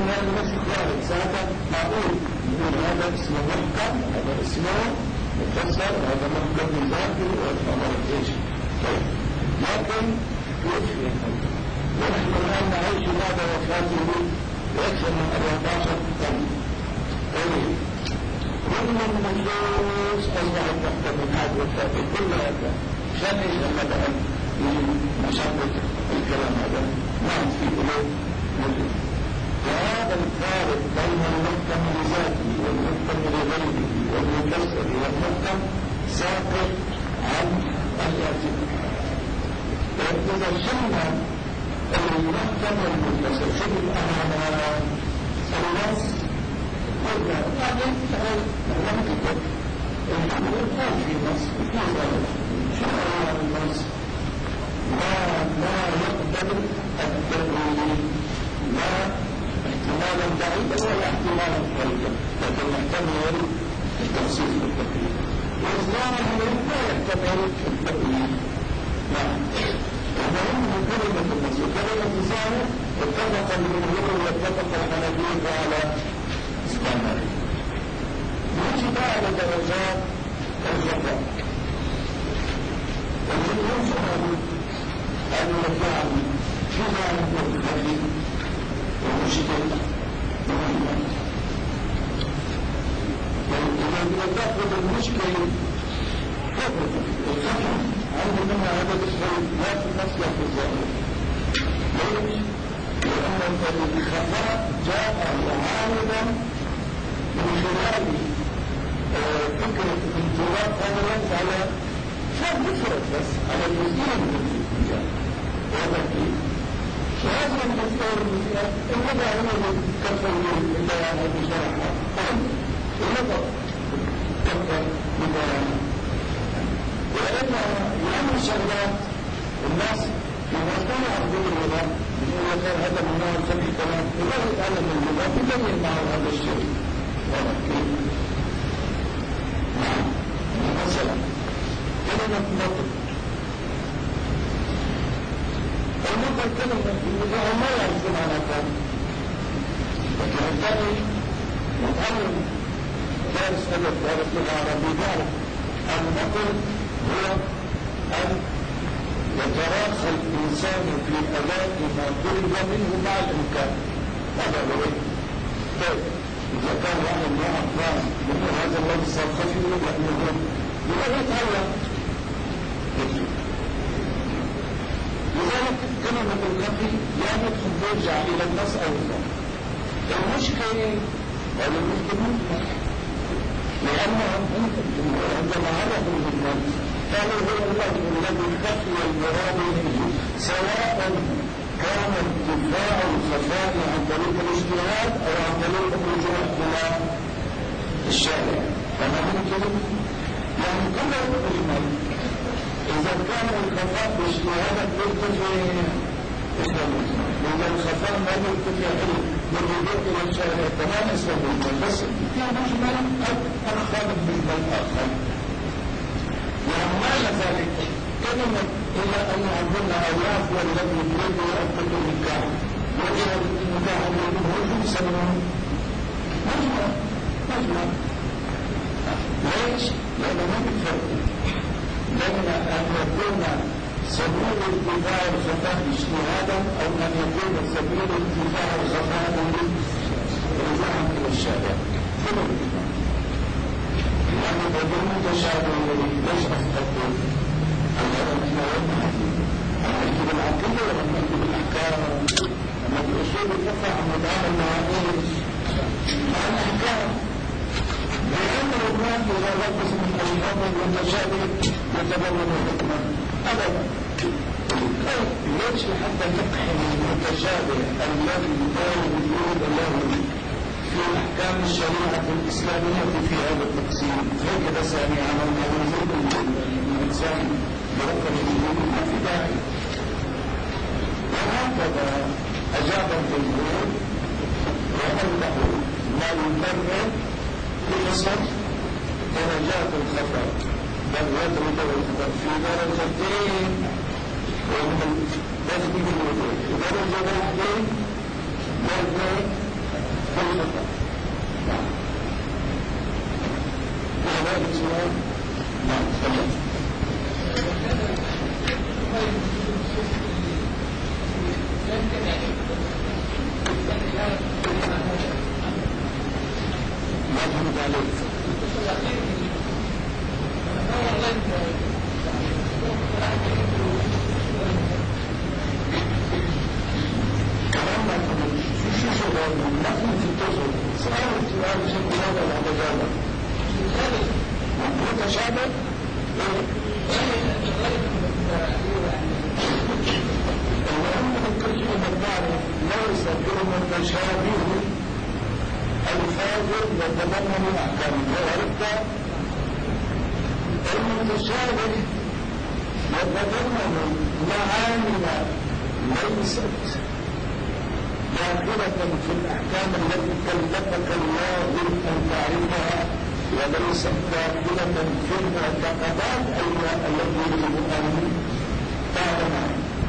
من هذا مش خارج ساعة معقول يقول هذا اسمه محكم هذا اسمه مفسر هذا محكم من ذاته وهذا ايش طيب لكن يكفي ونحن الآن نعيش بعد وفاته بأكثر من 14 قرن طيب رغم النصوص أصبحت تحت من هذا وفاته كلها عشان ايش مثلا مشابه الكلام هذا نعم في قلوب موجود وهذا الفارق بين المحكم لذاته والمحكم لغيره والمفسر والمحكم ساقط عن الاعتبار فإذا شلنا المحكم والمفسر شوف الأمانة النص قلنا بعدين لم تكن الحمد لله في نص شو هو النص لا يقبل التأويل لا احتمالا بعيدا ولا احتمالا قريبا لكن يحتمل التخصيص بالتأويل والظاهر لا يحتمل التأويل نعم ومهم كلمة النص كلمة ظاهر اتفق الجمهور واتفق الحنفية على استعماله نجي بقى على درجات الخطأ الجمهور شهدوا أن يفعل فيما يكون خليل ومشكل مهمة إذا تأخذ المشكل تأخذ الخطأ عنده منها هذا الشيء لا في مصلح في الظاهر ليش؟ لأن الخطأ جاء معارضا من خلال فكرة انطلاق هذا على مفرد بس على الجزئية من الجزئية وهذا كيف وهذا المفرد المفرد المدى هو كفر البيان المشارحة المدى كفر البيان لأن الشغلات الناس لما كانوا يعرفون اللغة يقول كان هذا من نوع الفقه كمان ولا يتعلم اللغة يبين معه هذا الشيء وهذا كيف مثلا كلمة مطر المطر كلمة المجاعة ما يعرف معناتها لكن الثاني متعلم دارس أدب دارس لغة عربية يعرف المطر هو أن يتراخى الإنسان في أداء ما طلب منه مع الإمكان هذا هو طيب إذا كان واحد ما أفضل منه هذا اللفظ صار خفي لأنه لذلك يتعلم لذلك كلمة الخفي لا ندخل نرجع إلى النص أو النص المشكلة والمشكلة لأنهم عندما عرفوا النص قالوا هو اللفظ الذي خفي المراد منه سواء كان ارتفاع الخفاء عن طريق الاجتهاد أو عن طريق الرجوع إلى الشارع فما ممكن يعني كل المجمل إذا كان الخفاء باجتهادك يرتفع إذا الخفاء ما يرتفع بالرجوع إلى الشارع تمام اسمه المجمل بس في مجمل أخر بالمجمل آخر يعني معنى ذلك كلمة إلى أن عندنا أولاف والذي يريد يؤكد النكاح وجه النكاح الذي هو يسمونه مجمل ليش؟ لأنه ما بيفرق بين أن يكون سبيل ارتفاع الخفاء اجتهادا أو أن يكون سبيل ارتفاع الخفاء رجوعا إلى الشارع لأنه بدون متشابه ليش أستقبل أولا نحن وين نحكي بالعقيدة ولا نحكي بالأحكام أما بالأسلوب الفقه عم نتعامل مع إيش؟ مع الأحكام لأن الإمام إذا لبس من الأشخاص المتشابه يتبين الحكمة أبدا ليش حتى نقحم المتشابه الذي لا وجود له في أحكام الشريعة الإسلامية في هذا التقسيم هيك بس يعني عملنا وجود الإنسان برقم الوجود ما في داعي وهكذا أجاب الجمهور وأنه ما يبرر بحسب درجات الخطأ بل يضرب الخطأ في درجتين ومن تثبيت الوجود درجة واحدة درجة بالخطأ. نعم. هذا السؤال. نعم تفضل. ما فهمت عليك. كلامنا شو شغل ما في تصل سؤال بشكل هذا ولا جواب متشابه المهم الكلمة الثانية ليس بالمتشابه الفاظ يتضمن الاحكام وعرفت المتشابه يتضمن معاني ليست داخلة في الأحكام التي كلفك الله أن تعرفها وليست داخلة في المعتقدات التي يجب أن تعلمها.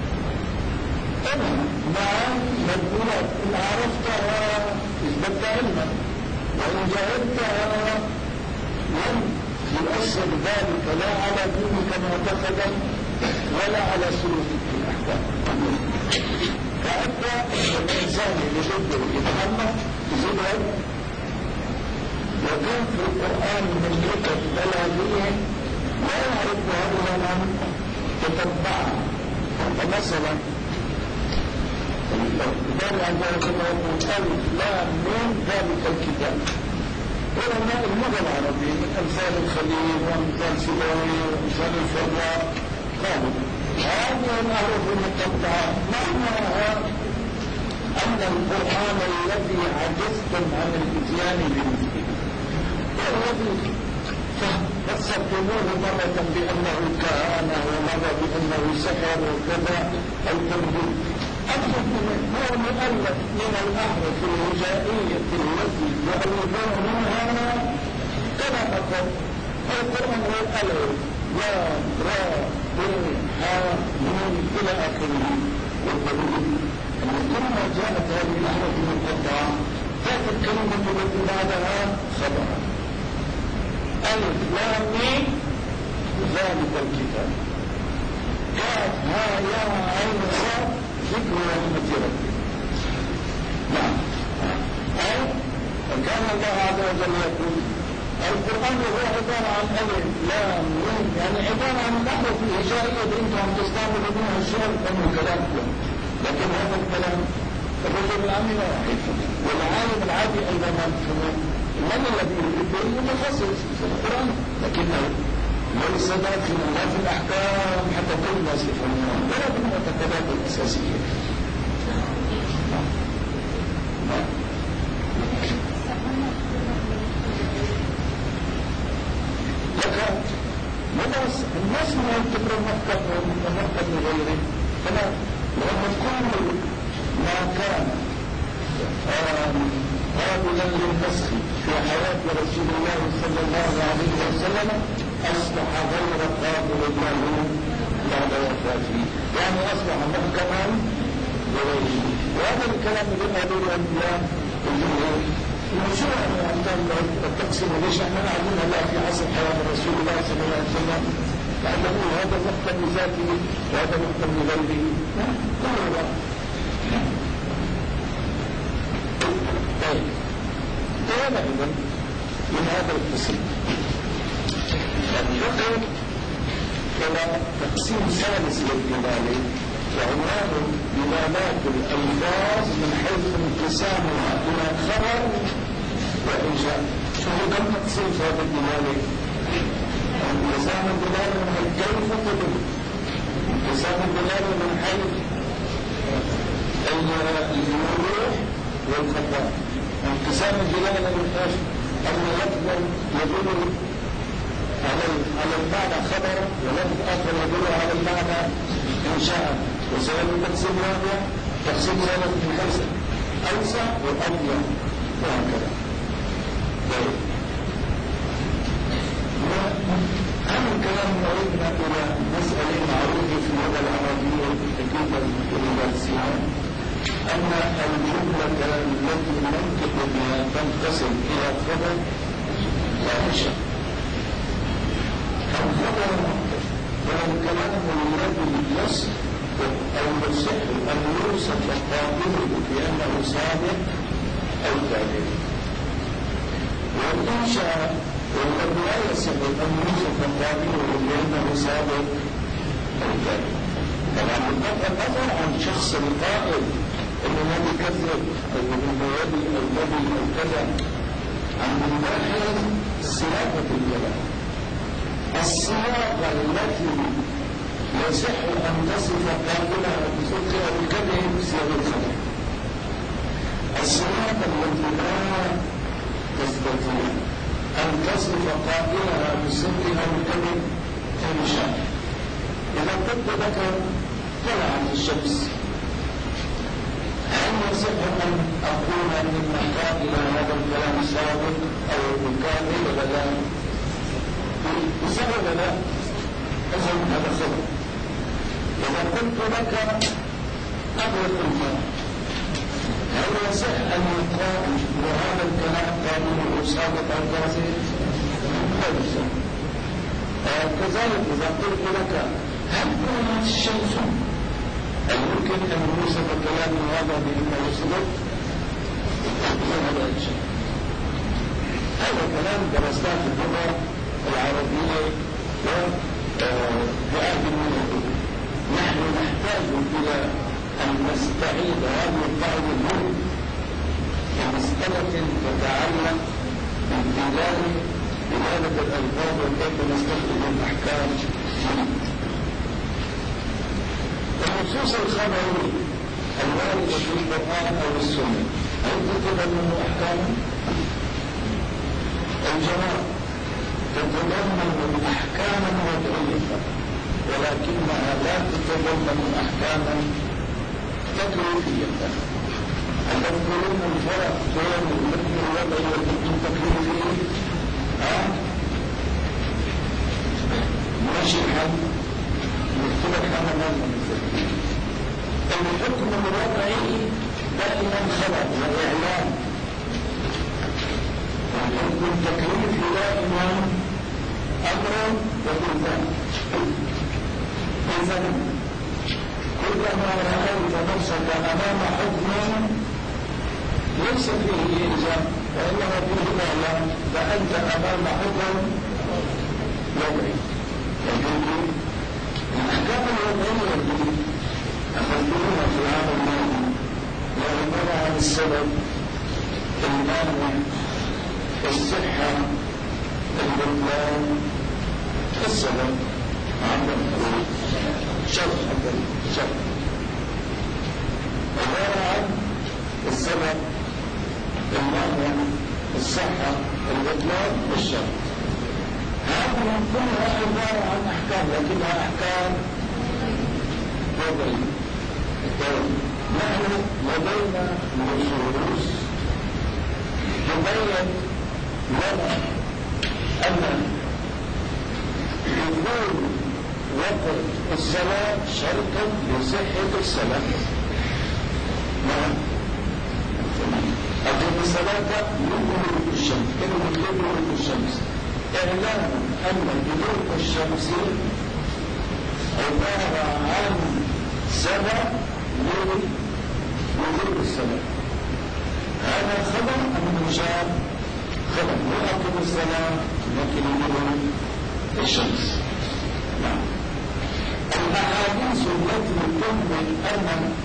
معاني مدلولات إن عرفتها ازددت علما وإن جهلتها لم يؤثر ذلك لا على دينك معتقدا ولا على سلوكك في الأحكام. فأنت الإنسان يجب يتعلم يزيد وكان في القرآن من كتب بلاغية لا يعرفها إلا من تتبعها. فمثلا قال عن ذلك ألف لام ميم ذلك الكتاب. علماء اللغة العربية من أمثال الخليل وأمثال سيبويه وأمثال الفراء قالوا هذه الأحرف المقطعة معناها أن القرآن الذي عجزتم عن الإتيان بمثله والذي فسرتموه مرة بأنه كهانة ومرة بأنه سحر وكذا التنبيه أكثر ما مؤلف من الأحرف الهجائية التي يؤلفونها كما أقول القرآن هو الألف لا را ها من إلى آخره. والدليل أن لما جاءت هذه الأحرف المقطعة ذات الكلمة التي بعدها خبر ألف لام ميم ذلك الكتاب كاف ها يا عين صاد ذكر رحمة ربك. نعم. أي فكان الله عز وجل يقول القرآن هو عبارة عن ألف لام ميم يعني عبارة عن الأحرف الهجائية اللي أنتم عم تستعملوا منها الشعر من كلامكم. لكن هذا الكلام الرجل العامي لا يعرفه والعالم العادي أيضا ما يفهمه. من الذي يريد متخصص في القرآن لكنه ليس داخلا لا في الأحكام حتى كل الناس يفهمونها ولا في المعتقدات الأساسية. لكن الناس ما يعتبرون مفقد لغيره فلا لأن كل ما كان قابلا للنسخ في حياة رسول الله صلى الله عليه وسلم أصبح غير قابل له بعد وفاته يعني أصبح محكما لغيره. وهذا الكلام اللي قالوا الأنبياء الجمهور شو يعني التقسيم ليش احنا قاعدين هلا في عصر حياة رسول الله صلى الله عليه وسلم لأنه هذا محكم لذاته وهذا محكم لغيره. لا لا طيب كان إذن من هذا القسم الفقه كما تقسيم ثالث للدلالة وعنوان دلالات الألفاظ من حيث انقسامها إلى خبر وإنشاء. شو هو كم تقسيم في هذا الدلالة؟ انقسام الدلالة من حيث كيف تدل، انقسام الدلالة من حيث الوضوح والخطأ، انقسام الدلالة من حيث أن لفظ يدل على المعنى خبر ولفظ آخر يدل على المعنى إنشاء. وسبب التقسيم الرابع تقسيم ثالث من حيث أوسع وأضيق وهكذا. طيب هذا الكلام يعودنا إلى مسألة معروفة في اللغة العربية تكيد الدرسية أن الجملة التي لم تنقسم إلى خبر وإنشاء. الخبر هو الكلام الذي يصح أو يصح أن يوصف قائله بأنه صادق أو كاذب. والإنشاء والذي لا يصح أن يوصف قائله بأنه صادق أو كاذب. طبعا بغض النظر عن شخص القائل انه الذي كذب او انه يدي او يدي او كذا، عن ناحية صياغة الكلام، الصياغة التي يصح ان تصف قائلها بصدق او الكذب صياغة الخبر. الصياغة التي لا تستطيع ان تصف قائلها بصدق او الكذب فمشاء. إذا كنت لك طلعت الشمس، هل يصح أن أقول أن قائل هذا الكلام صادق أو كاذب ولا لا؟ بسبب لا أظن هذا خبر. إذا قلت لك أغلق الماء، هل يصح أن يقال وهذا الكلام قائله صادق أو كاذب؟ لا يصح. كذلك إذا قلت لك هل كانت الشمس هل يمكن أن يوصف الكلام هذا بأنه صدق؟ هذا كلام درسناه في اللغة العربية وبعهد المنهج. نحن نحتاج إلى أن نستعيد هذه القاعدة اليوم كمسألة تتعلق بامتداد دلالة الألفاظ وكيف نستخدم الأحكام. النصوص الخبرية الواردة في القرآن أو السنة هل تتضمن أحكاما؟ الجواب تتضمن أحكاما وضعية، ولكنها لا تتضمن أحكاما تكليفية. هل تذكرون الفرق بين الحكم الوضعي والحكم التكليفي؟ ماشي الحل نكتبك أنا مرة. الحكم الوضعي دائما خبر وإعلان، والحكم التكليفي دائما أمر وإلزام. إذا كلما رأيت نفسك أمام حكم ليس فيه إلزام وإنما فيه إعلان، فأنت أمام حكم وضعي. الأحكام الوضعية التي أخذوها في هذا الماضي وعبارة عن السبب، المانع، الصحة، البطلان، السبب عبر شرط عبارة عن السبب، المانع، الصحة، البطلان، الشرط. هذه كلها عبارة عن أحكام لكنها أحكام وضعية. نحن لدينا نصوص تبين لنا أن دخول وقت الصلاة شرطا لصحة الصلاة. نعم، أقيم الصلاة لدخول الشمس، كلمة لدخول الشمس إعلان أن دخول الشمس عبارة عن سبب لوجود الصلاة. هذا خبر أم إنشاء؟ خبر. وأقم الصلاة لكن دخول الشمس. نعم. الأحاديث التي تؤمن أن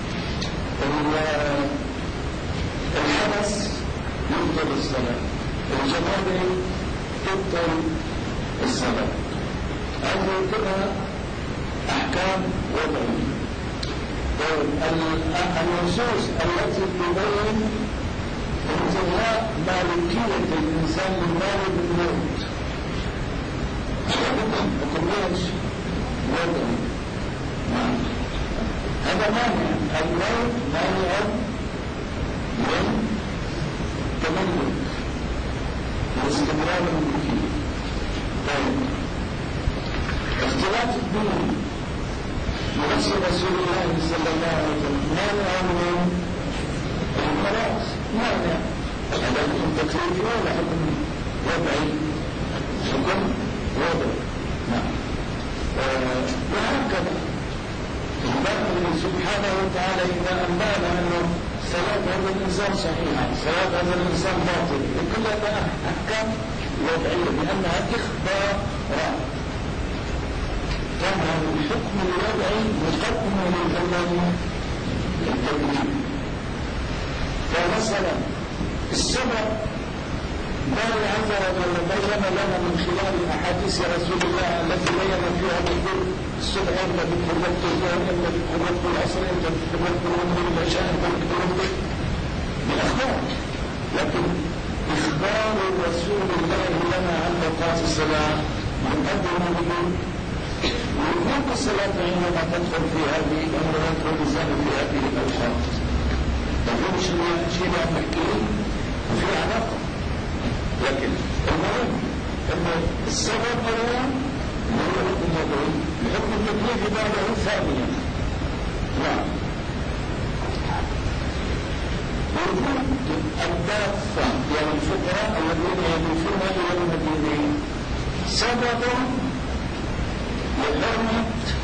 الحدث يبطل الصلاة، الجنابة تبطل الصلاة، هذه كلها أحكام وضعية. النصوص التي تبين انتهاء مالكية الإنسان من مال الموت وكلهاش وضعي. هذا مانع، الموت مانع من تملك واستمرار الملكية. طيب، اختلاف الدين بنص رسول الله صلى الله عليه وسلم مانع من الميراث، مانع هذا حكم تكليفي ولا حكم وضعي؟ حكم وضعي. نعم. وهكذا الله سبحانه وتعالى إذا أنبأنا أنه صلاة هذا الإنسان صحيحة، صلاة هذا الإنسان باطل، وكل هذا أحكام وضعية لأنها إخبارات. كان هذا الحكم الوضعي مقدم للحكم التكليفي. فمثلا السبب الله عز وجل بين لنا من خلال احاديث رسول الله التي بين فيها ذكر الصبح الذي حرمت الظهر الذي حرمت العصر الذي حرمت الظهر العشاء الذي حرمت بالاخبار. لكن اخبار رسول الله لنا عن اوقات الصلاه مقدم وجوب الصلاه عندما تدخل في هذه الامور والنزال في هذه الاوقات. تقول شيء لا تحكيه وفي علاقه. لكن المهم ان السبب هو الحكم الوضعي، الحكم التكليفي بعده ثانيا. نعم. وجود الدافة يعني الفقراء الذين يضيفون الى المدينة سبب لحرمة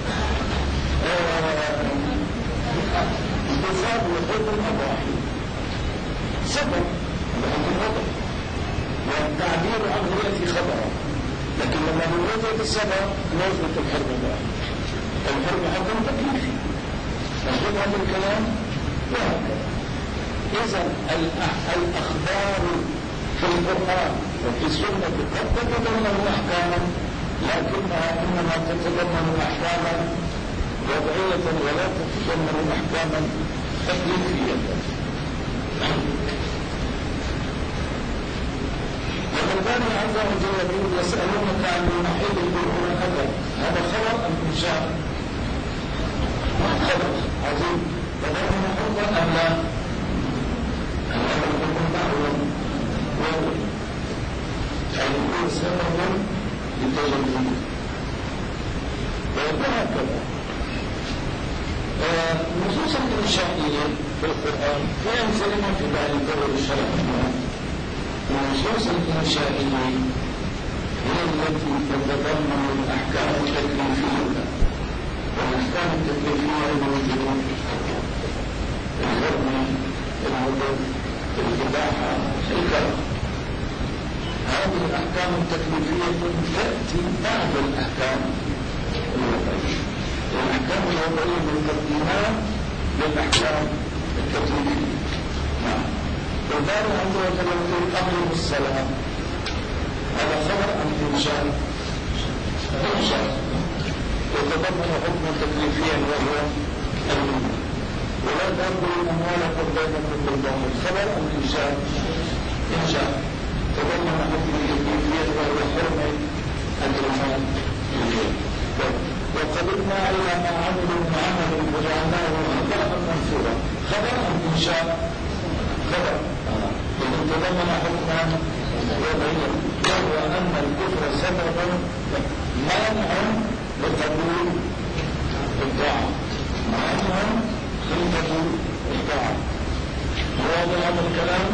انتفاض الحكم الوضعي. سبب الحكم الوضعي والتعبير عنه يأتي خبرا، لكن لما نوجد السبب نوجد الحرب بقى. الحرب حكم تكليفي. مفهوم هذا الكلام؟ وهكذا. إذا الأخبار في القرآن وفي السنة قد تتضمن أحكاما، لكنها إنما تتضمن أحكاما وضعية ولا تتضمن أحكاما تكليفية. والباني عز وجل يقول يسألونك عن المحيط القرآن الأبد، هذا خبر أم إنشاء؟ خبر عظيم. فهذا محيطا أم لا؟ هذا الحكم دعوة واضح، يعني يكون سببا للتجديد. وهكذا النصوص الإنشائية في القرآن في أمثلة في بعض الدول الشرعية. النصوص الإنشائية هي التي تتضمن الأحكام التكليفية، والأحكام التكليفية الموجودة الحرمة، العدل، الإباحة، الكراهة. هذه الأحكام التكليفية تأتي بعد الأحكام الوضعية. الأحكام الوضعية مقدمات للأحكام التكليفية. نعم. والباري عز وجل يقول أمر بالصلاة، هذا خبر أم إنشاء؟ إنشاء. يتضمن حكما تكليفيا وهو الوضوء. ولا تأكلوا أموالكم بينكم بالباطل، خبر أم إنشاء؟ إنشاء. تضمن حكما تكليفيا وهو حرمة الرمال. وقدمنا إلى ما عملوا من عمل وجعلناه هباء منثورا، خبر أم إنشاء؟ خبر. إذا تضمن حكما وضعيا وهو أن الكفر سبب مانع لقبول الطاعة، مانع لقبول الطاعة. واضح هذا الكلام؟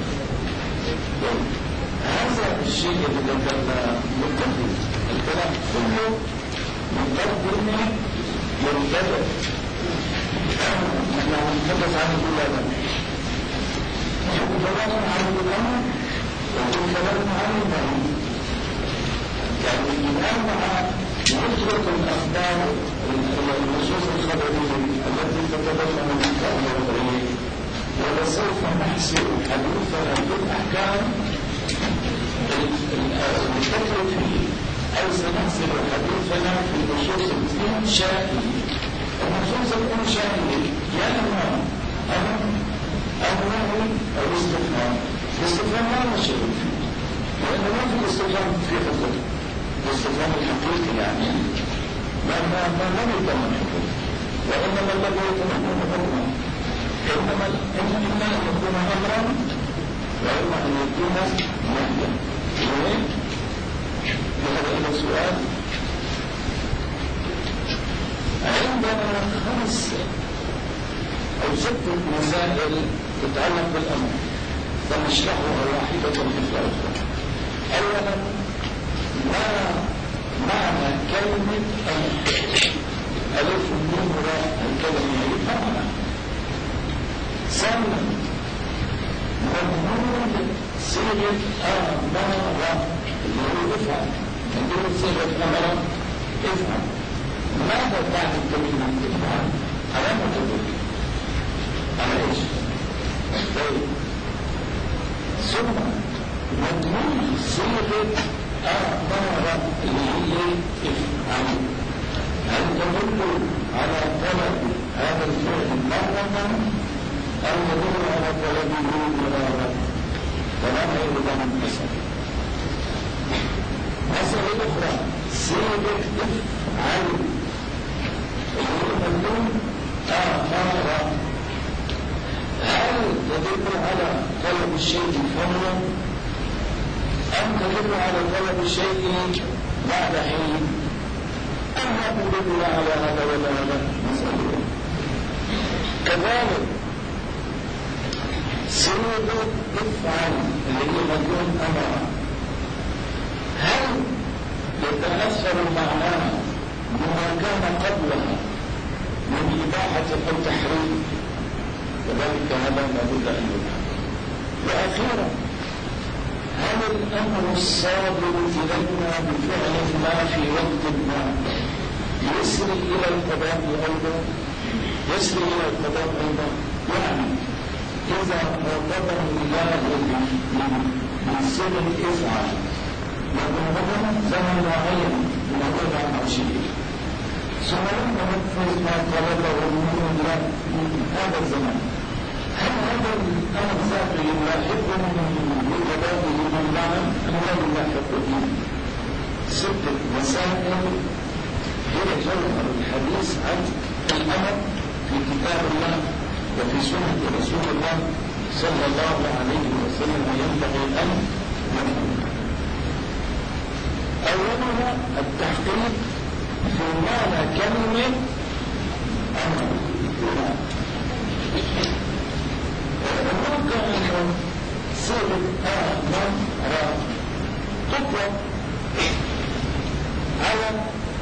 هذا الشيء الذي ذكرنا مقدم الكلام كله مقدمة ينتبه. نحن نتحدث عن الولادة، نحن كلام عن الأمر وكل كلام عن النهي. يعني الآن مع نصرة الأخبار النصوص الخبرية التي تتضمن الأحكام الوضعية، ولسوف نحسب حديثنا بالأحكام التكليفية، أو سنحسب حديثنا في النصوص الإنشائية. النصوص الإنشائية يا إما النهي أو الاستفهام. الاستفهام ما نشر فيه، لأن ما في الاستفهام في حكم. الاستفهام الحقيقي يعني ما يتضمن حكم، وإنما الذي يتضمن حكما إما أن يكون أمرا وإما أن يكون نهيا. هذا إلى سؤال. عندنا 5 أو 6 مسائل تتعلق بالأمر. فنشرحها واحدة مثل أخرى. أولا، ما معنى كلمة ألف ونون وراء الكلمة يعرفها معنى. ثانيا، مضمون صيغة أمر اللي هو افعل. عندنا صيغة أمر افعل. ماذا تعني كلمة افعل؟ على ما تدل على ايش؟ طيب، ثم مضمون صيغة أمر اللي هي افعل، هل تدل على طلب هذا الفعل مرة أو تدل على طلبه مرارا؟ ولا غير ذلك مسألة. مسألة أخرى، صيغة افعل اللي هي مضمون أمر، هل تدل على طلب الشيء فورا أم تدل على طلب الشيء بعد حين أم لا تدل على هذا ولا هذا؟ مسألة. كذلك صيغة افعل اللي هي مضمون أمر، هل يتأثر معناها بما كان قبلها من إباحة أو تحريم؟ وذلك هذا ما بد أن يفهم. وأخيرا، هل الأمر الصادر إلينا بفعل ما في وقت ما يسري إلى القضاء أيضا؟ يسري إلى القضاء أيضا، يعني إذا مرتبط الله من سبب افعل ومرتبط زمن معين من الوضع العشري، ثم لم ننفذ ما طلبه من الله من هذا الزمان، هل هذا الأمر ذاته يلاحقنا من قضائه من معنى أم لا يلاحق به؟ ستة مسائل هي جوهر الحديث عن الأمر في كتاب الله وفي سنة رسول الله صلى الله عليه وسلم ينبغي أن نفهم. أولها التحقيق في معنى كلمة أمر. ممكن أن صيغة أمر تطلق على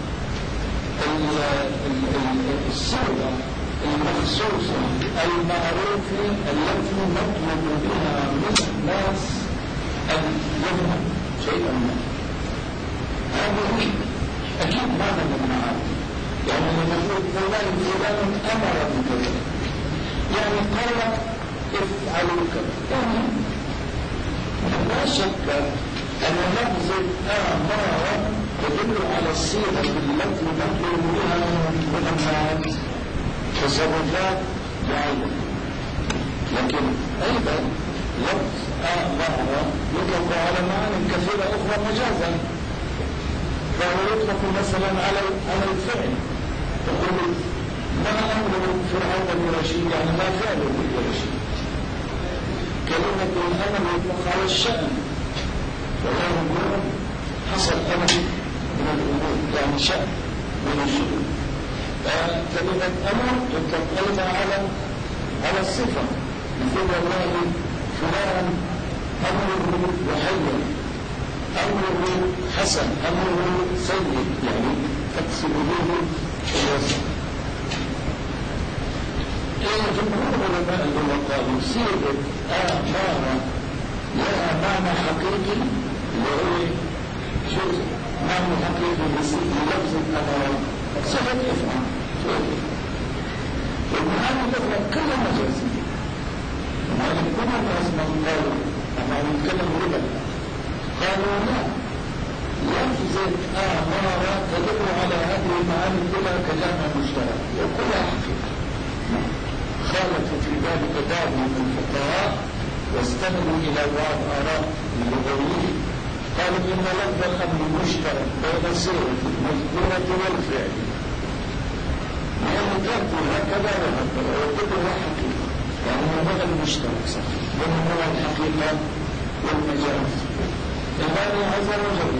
الصيغة المخصوصة المعروفة التي نطلب بها من الناس أن يفهم شيئا ما. هذه أكيد معنى من المعاني، يعني لما نقول فلان أمر بكذا، يعني قال افعلوا كذا، يعني لا شك أن لفظ أمر تدل على الصيغة التي نطلب بها من الناس تصرفات معينة. لكن أيضا لفظ أمر يطلق على معاني كثيرة أخرى مجازا، فهو يطلق مثلا على الفعل، تقول ما أمر فرعون برشيد، يعني ما فعله برشيد. كلمة الأمر يطلق على الشأن، وهو يقول حصل أمر من الأمور، يعني شأن من الشؤون. كلمة أمر تطلق أيضا على الصفة، مثل الله فلان أمره وحيا، أمره حسن، أمره سيد، يعني تقصد به الوصف. جمهور علماء اللغة قالوا صيغة أمر لها معنى حقيقي، وهو جزء معنى حقيقي للفظ الأمر صفة افعل. والمعاني الأخرى كلها مجازية، يعني كل الناس من قالوا أما نتكلم ربا قالوا لا، لفظ أمر تدل على هذه المعاني كلها كجامع مشترك وكلها حقيقة. خالف في ذلك بعض من الفقهاء واستندوا إلى بعض آراء اللغويين، قالوا إن لفظ الأمر مشترك بين الصيغة المذكورة والفعل، لأن تأتي هكذا وهكذا وكلها حقيقة، يعني هو المشترك صح بين هو الحقيقة والمجاز. الله عز وجل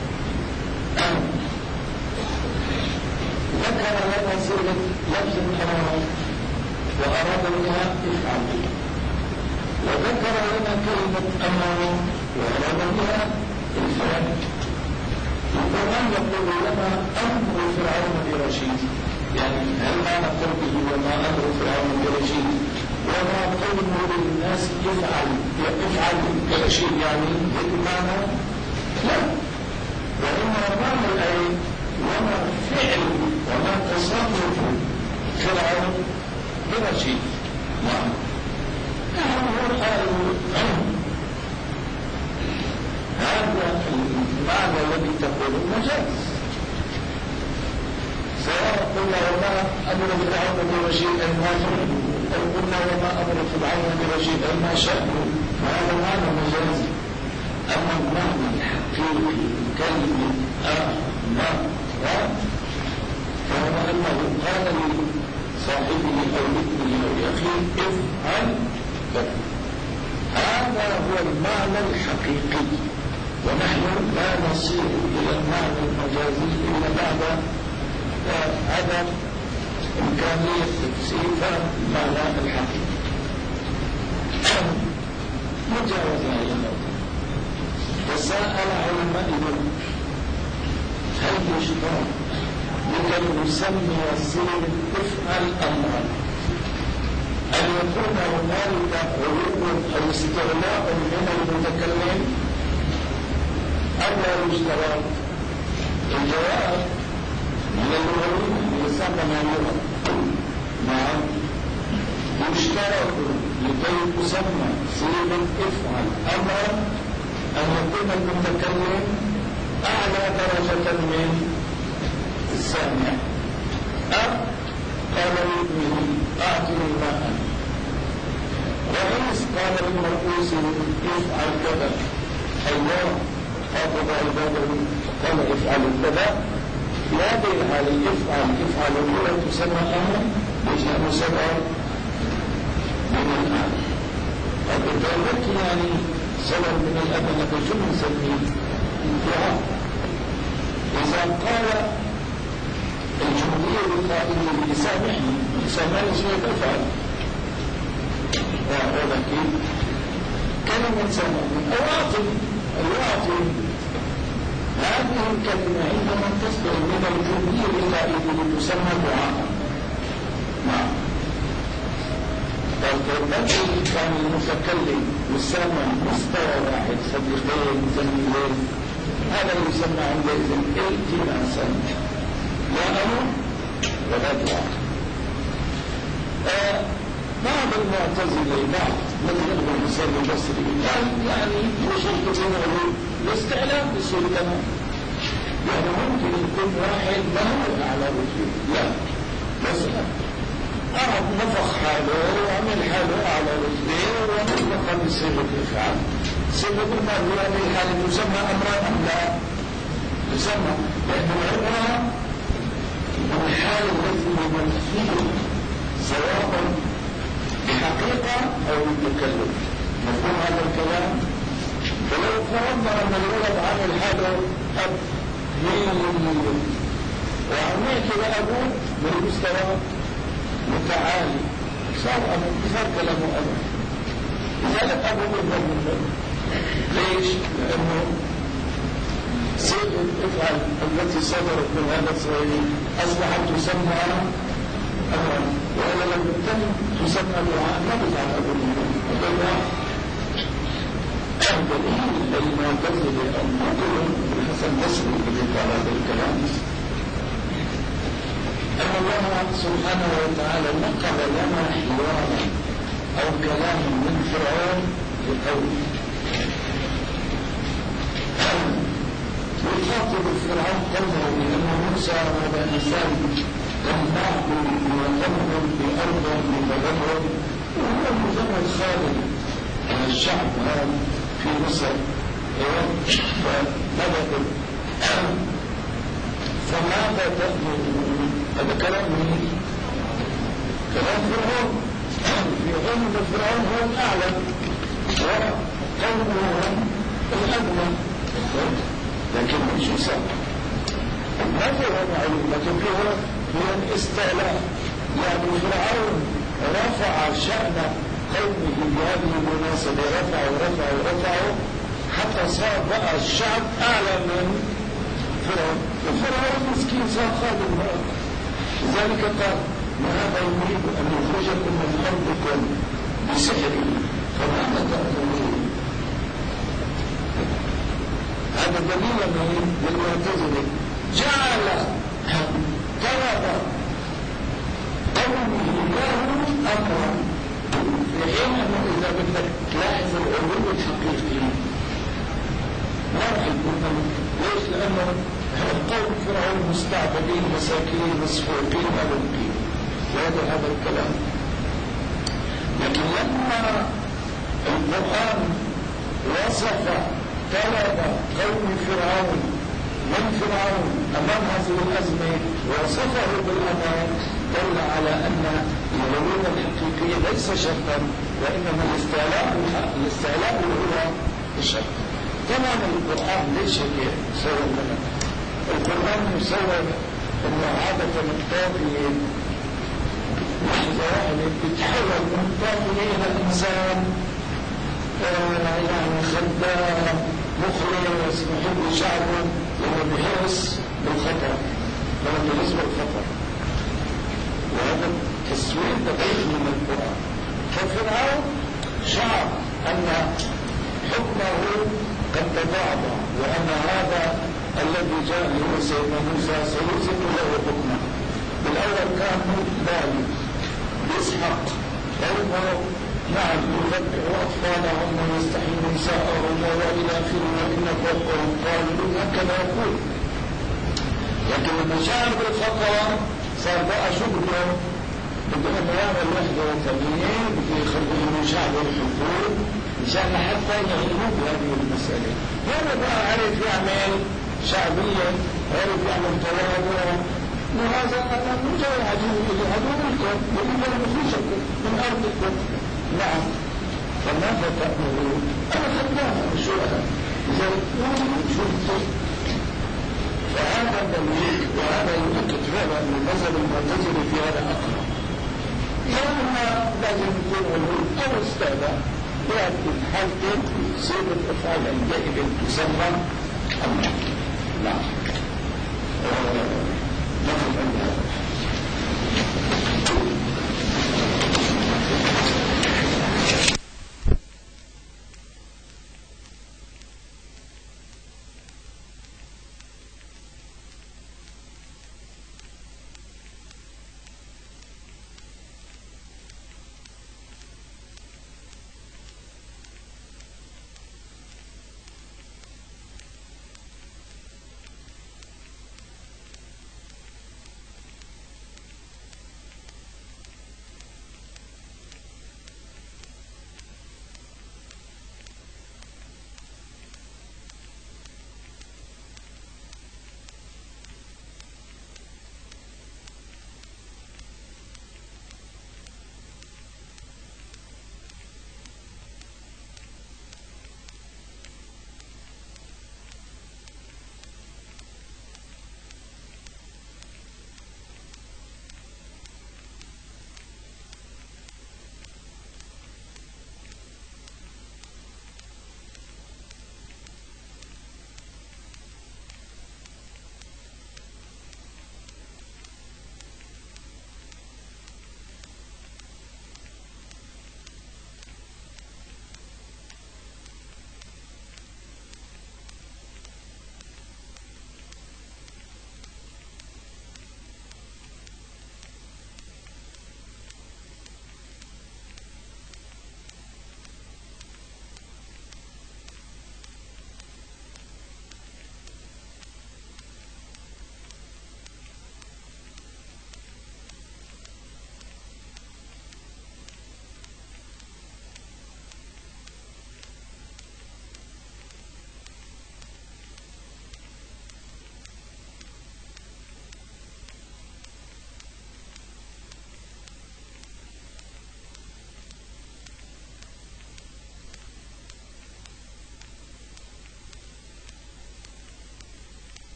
ذكر لنا صيغة لفظ الأمر وأراد بها افعل، وذكر لنا كلمة أمر وأراد بها الفعل. القرآن يقول لنا أمر فرعون برشيد، يعني هل معنى قوله وما أمر فرعون برشيد؟ وما قوله للناس افعل برشيد، يعني هيك معنى؟ لا، وإنما معنى الآية وما فعل وما تصرف فرعون برشيد. نعم، هذا المعنى الذي تقوله مجاز، سواء قلنا وما أمر فرعون برشيد أي ما فعل، أو قلنا وما أمر فرعون برشيد أي ما شأنه، فهذا معنى مجازي. أما المعنى الحقيقي كلمة أمر فهو أنه قال لصاحبه أو ابنه أو أخيه افعل كذا. هذا هو المعنى الحقيقي، ونحن لا نصير إلى المعنى المجازي إلا بعد عدم إمكانية تفسير المعنى الحقيقي. مجاوز هذه النقطة. وسأل علمائنا هل يشترط لكي نسمي السين افعل أمرا أن يكون هنالك علو أو استغناء من المتكلم أم لا يشترط؟ الجواب من اللغويين يسمى اللغة. نعم، يشترط لكي تسمى سين افعل أمرا أن يكون المتكلم أعلى درجة من السامع. قال لابنه أعطني ماء، وعيسى قال للمرؤوس افعل كذا، الله خاطب عباده قال افعل كذا. في هذه الحالة افعل الأولى تسمى أمر لأنه سبع من الآن. وبالتالي يعني سبع من الأب نتجم نسميه انتهاء. إذا قال الجمهورية للقائل يسامحني شوية افعل، هذا كيف؟ كلمة سامحني أو أعطي. هذه الكلمة عندما تصدر من الجمهورية للقائل تسمى دعاء. نعم، فالتي كان المتكلم والسامع مستوى واحد، صديقين زميلين، هذا يسمى عندئذ التماسا، لا أمر ولا دعاء. بعض المعتزلة مثل ابن الحسين البصري قال يعني وصلت بينه الاستعلام بالسلطنة، يعني ممكن يكون واحد ما هو أعلى رتبة، لا، مثلا قعد نفخ حاله وعمل حاله أعلى رتبة ونطلق بصيغة الإفعال. صيغة الإفعال في هذه الحالة تسمى أمرا أم لا؟ تسمى، لأن العبرة الحال التي يمثل سواء بحقيقة أو بالتكلم. مفهوم هذا الكلام؟ فلو فرضنا أن الولد عامل حاله أب مليون وعميك لأبوه بالمستوى متعالي، صار كلامه أبو، لذلك أبوه بالمنزل. ليش؟ لأنه صيغة افعل التي صدرت من هذا الصغير أصبحت تسمى أمرا، وإذا لم تتم تسمى دعاء. ما بتعرف أقول الدعاء دليل المعتزلة أو المعتزلة الحسن البصري الذي قال هذا الكلام أن الله سبحانه وتعالى نقل لنا حوارا أو كلام من فرعون بقوله يخاطب فرعون قومه بأن موسى هذا إنسان جمعه ويقوم بأرض متغرب وهو مجرد خالد على الشعب هذا في مصر. فماذا تأمرون؟ هذا كلام مين؟ كلام فرعون. في علم فرعون هو الأعلى وقومه هم الأدنى، لكن مش يسمى. ماذا هو معلوم؟ لكن هو الاستعلاء، يعني فرعون رفع شأن قومه بهذه المناسبة رفعوا حتى صار بقى الشعب أعلى من فرعون، وفرعون مسكين صار خادم بقى. لذلك قال ما هذا يريد أن يخرجكم من أرضكم بسحره فماذا تأمرون؟ هذا دليل للمعتزلة جعل طلب قومه له أمرا، في حين أنه إذا بدك تلاحظ العلو الحقيقي ما راح يكون. ليش؟ لأنه قوم فرعون مستعبدين مساكين مسحوقين ملوكين، هذا الكلام. لكن لما القرآن وصف طلب قوم فرعون من فرعون أمام هذه الأزمة ووصفه بالأمان، دل على أن العلو الحقيقي ليس شرطا، وإنما الاستعلاء هو الشرط. تمام. القرآن ليش هيك سوى لنا؟ القرآن يسوى أنه عادة الطاغية لحظة واحدة بتحول من طاغية إلى إنسان يعني خدام مخلص محب شعبه، لما بيحس بالخطر، لما بيحس بالخطر. وهذا تصوير دقيق من القرآن. ففرعون شعر أن حكمه قد تضاعف، وأن هذا الذي جاء له سيدنا موسى سيوزن له حكمه. بالأول كان بالي يسحق قومه، نعم، يذبح أطفالهم ويستحيي نساءهم وإلى آخره، وإن فوقهم قالوا هكذا يقول. لكن لما شعر بالخطر صار بقى شغله بده أن يعمل وحدة وطنية، بده يخلي من شعبه الحقوق مشان حتى يعينوا بهذه المسألة. هذا بقى عرف يعمل شعبية، عرف يعمل تواضع، وهذا مو جاي عدو لكم، وإذا نخرجكم من أرضكم. نعم. فماذا تأمرون؟ أنا خدام شو أنا؟ لذلك شو فهذا دليل، وهذا يؤكد فعلا أن المذهب المعتزلي في هذا أقرب. لأنها لازم يكون علوم أو استاذة يأتي الحالتين صيغة أفعال عندئذ تسمى أمر. نعم. نقف عند هذا.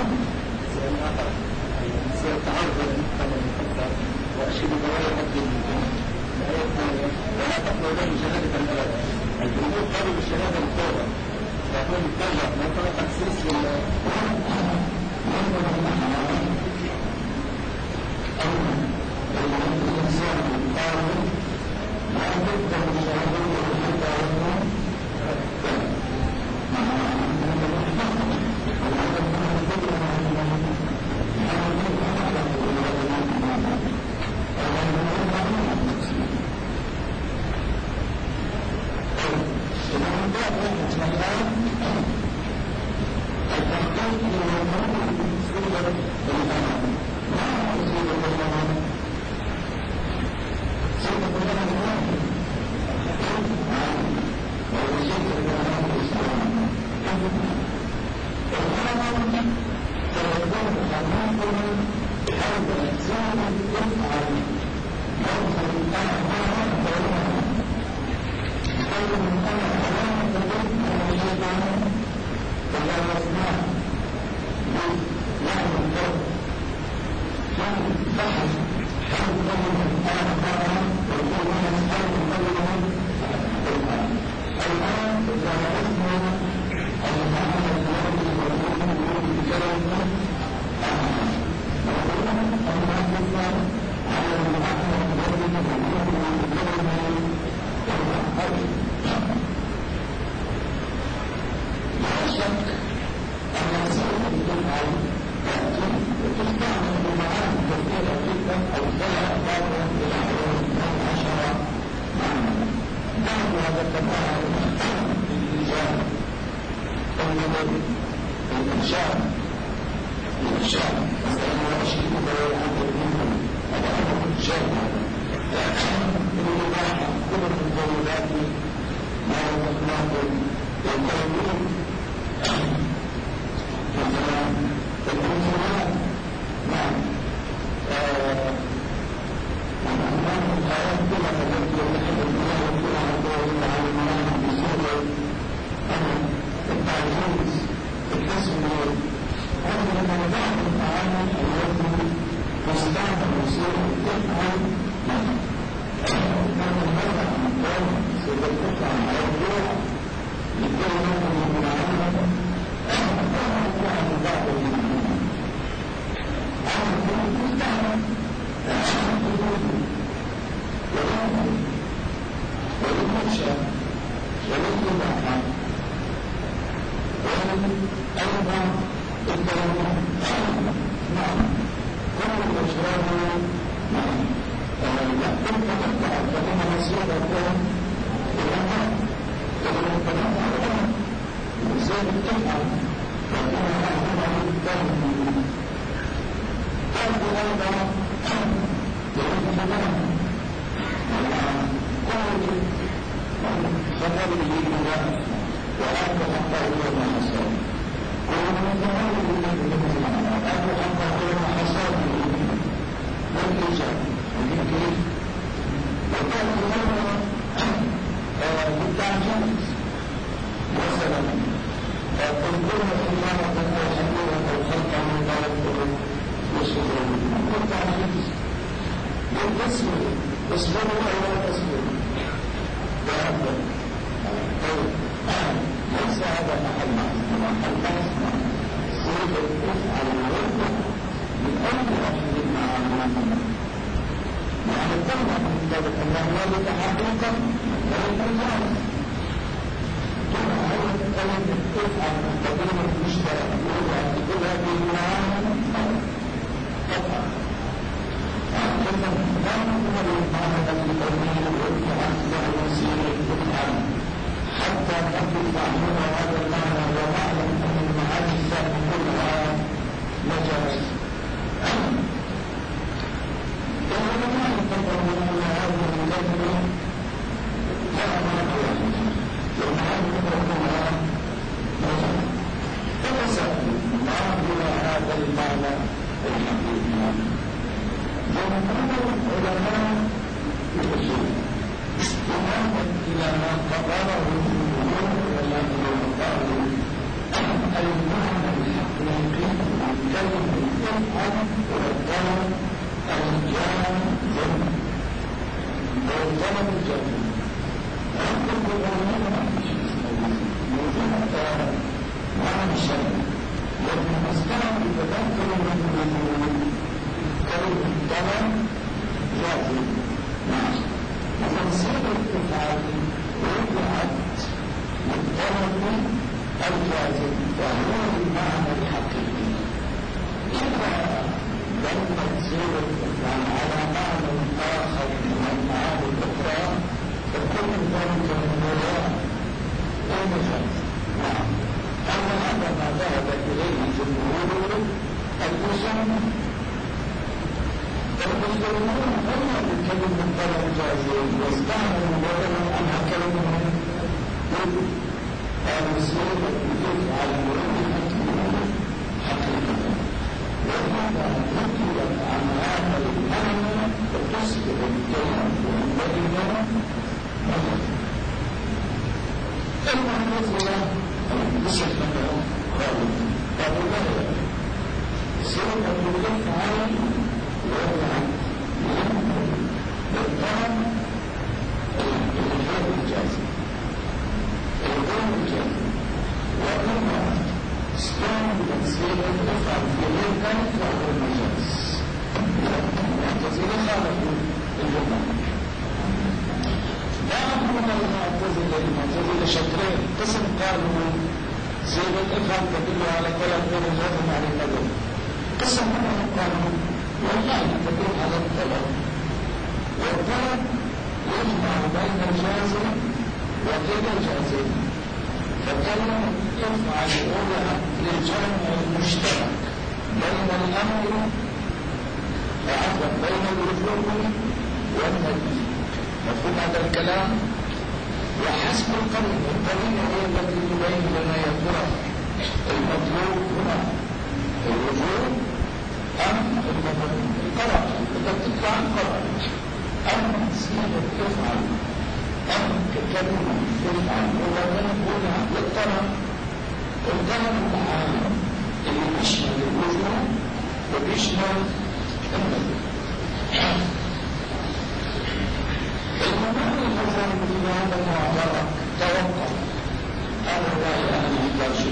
سؤال آخر سيتعرض للمحكمة المفكر وأشهد بغير حد الآية الثانية ولا تقبل له شهادة الأولاد الجمهور قالوا بالشهادة الكبرى فهو متبع منطقة تخصيص الإنسان القانون لا بد من شهادته حتى يكون المعنى الحقيقي كلمة افعل والطلب الجازم والطلب الجازم ويمكن بالغنية ما فيش موجود معنى الشيء لكن أصدقاء يتذكر من كلمة الطلب جازم وتنصيب الافعال وضعت للطلب الجازم وهو المعنى الحقيقي إذا لم تصير الافعال على معنى آخر من المعاني الأخرى فكل ذلك من وراء المجاز. نعم، أما هذا ما ذهب إليه جمهور المسلمين فالمسلمون هم بكلمة الطلب الجازم واستعملوا بدلا عنها كلمة المسلم يفعل حقيقة وهذا نقلت عن هذا المعنى وتصبح الكلام والبينة المعنى بصفة خالد فبالله سوف تفعل وضعت بالطعم الغير الجازم وأما استعمل تفسير الافعال في غير ذلك فهو المجاز المعتزلة خالفوا الجمهور. بعض من المعتزلة شكلين قسم قالوا صيغة الافعال تدل على طلب غير اللازم عن الندم، قسم منهم قالوا والله تدل على الطلب والطلب يجمع بين الجازم وغير الجازم فكلمة افعل وضعت للجمع المشترك بين الأمر وعفوا بين الوجوب والنهي. مفهوم هذا الكلام؟ وحسب القرينة هي التي تبين لنا يا ترى المطلوب هنا الوجوب أم القرار التي تطلع القرار أم صيغة افعل أم كلمة تفعل وبعدين نقولها للطلب والطلب العام اللي بيشمل الوجوب وبيشمل النهي. المعنى الأول من هذا المعبر توقف أنا رأي أن يحتاج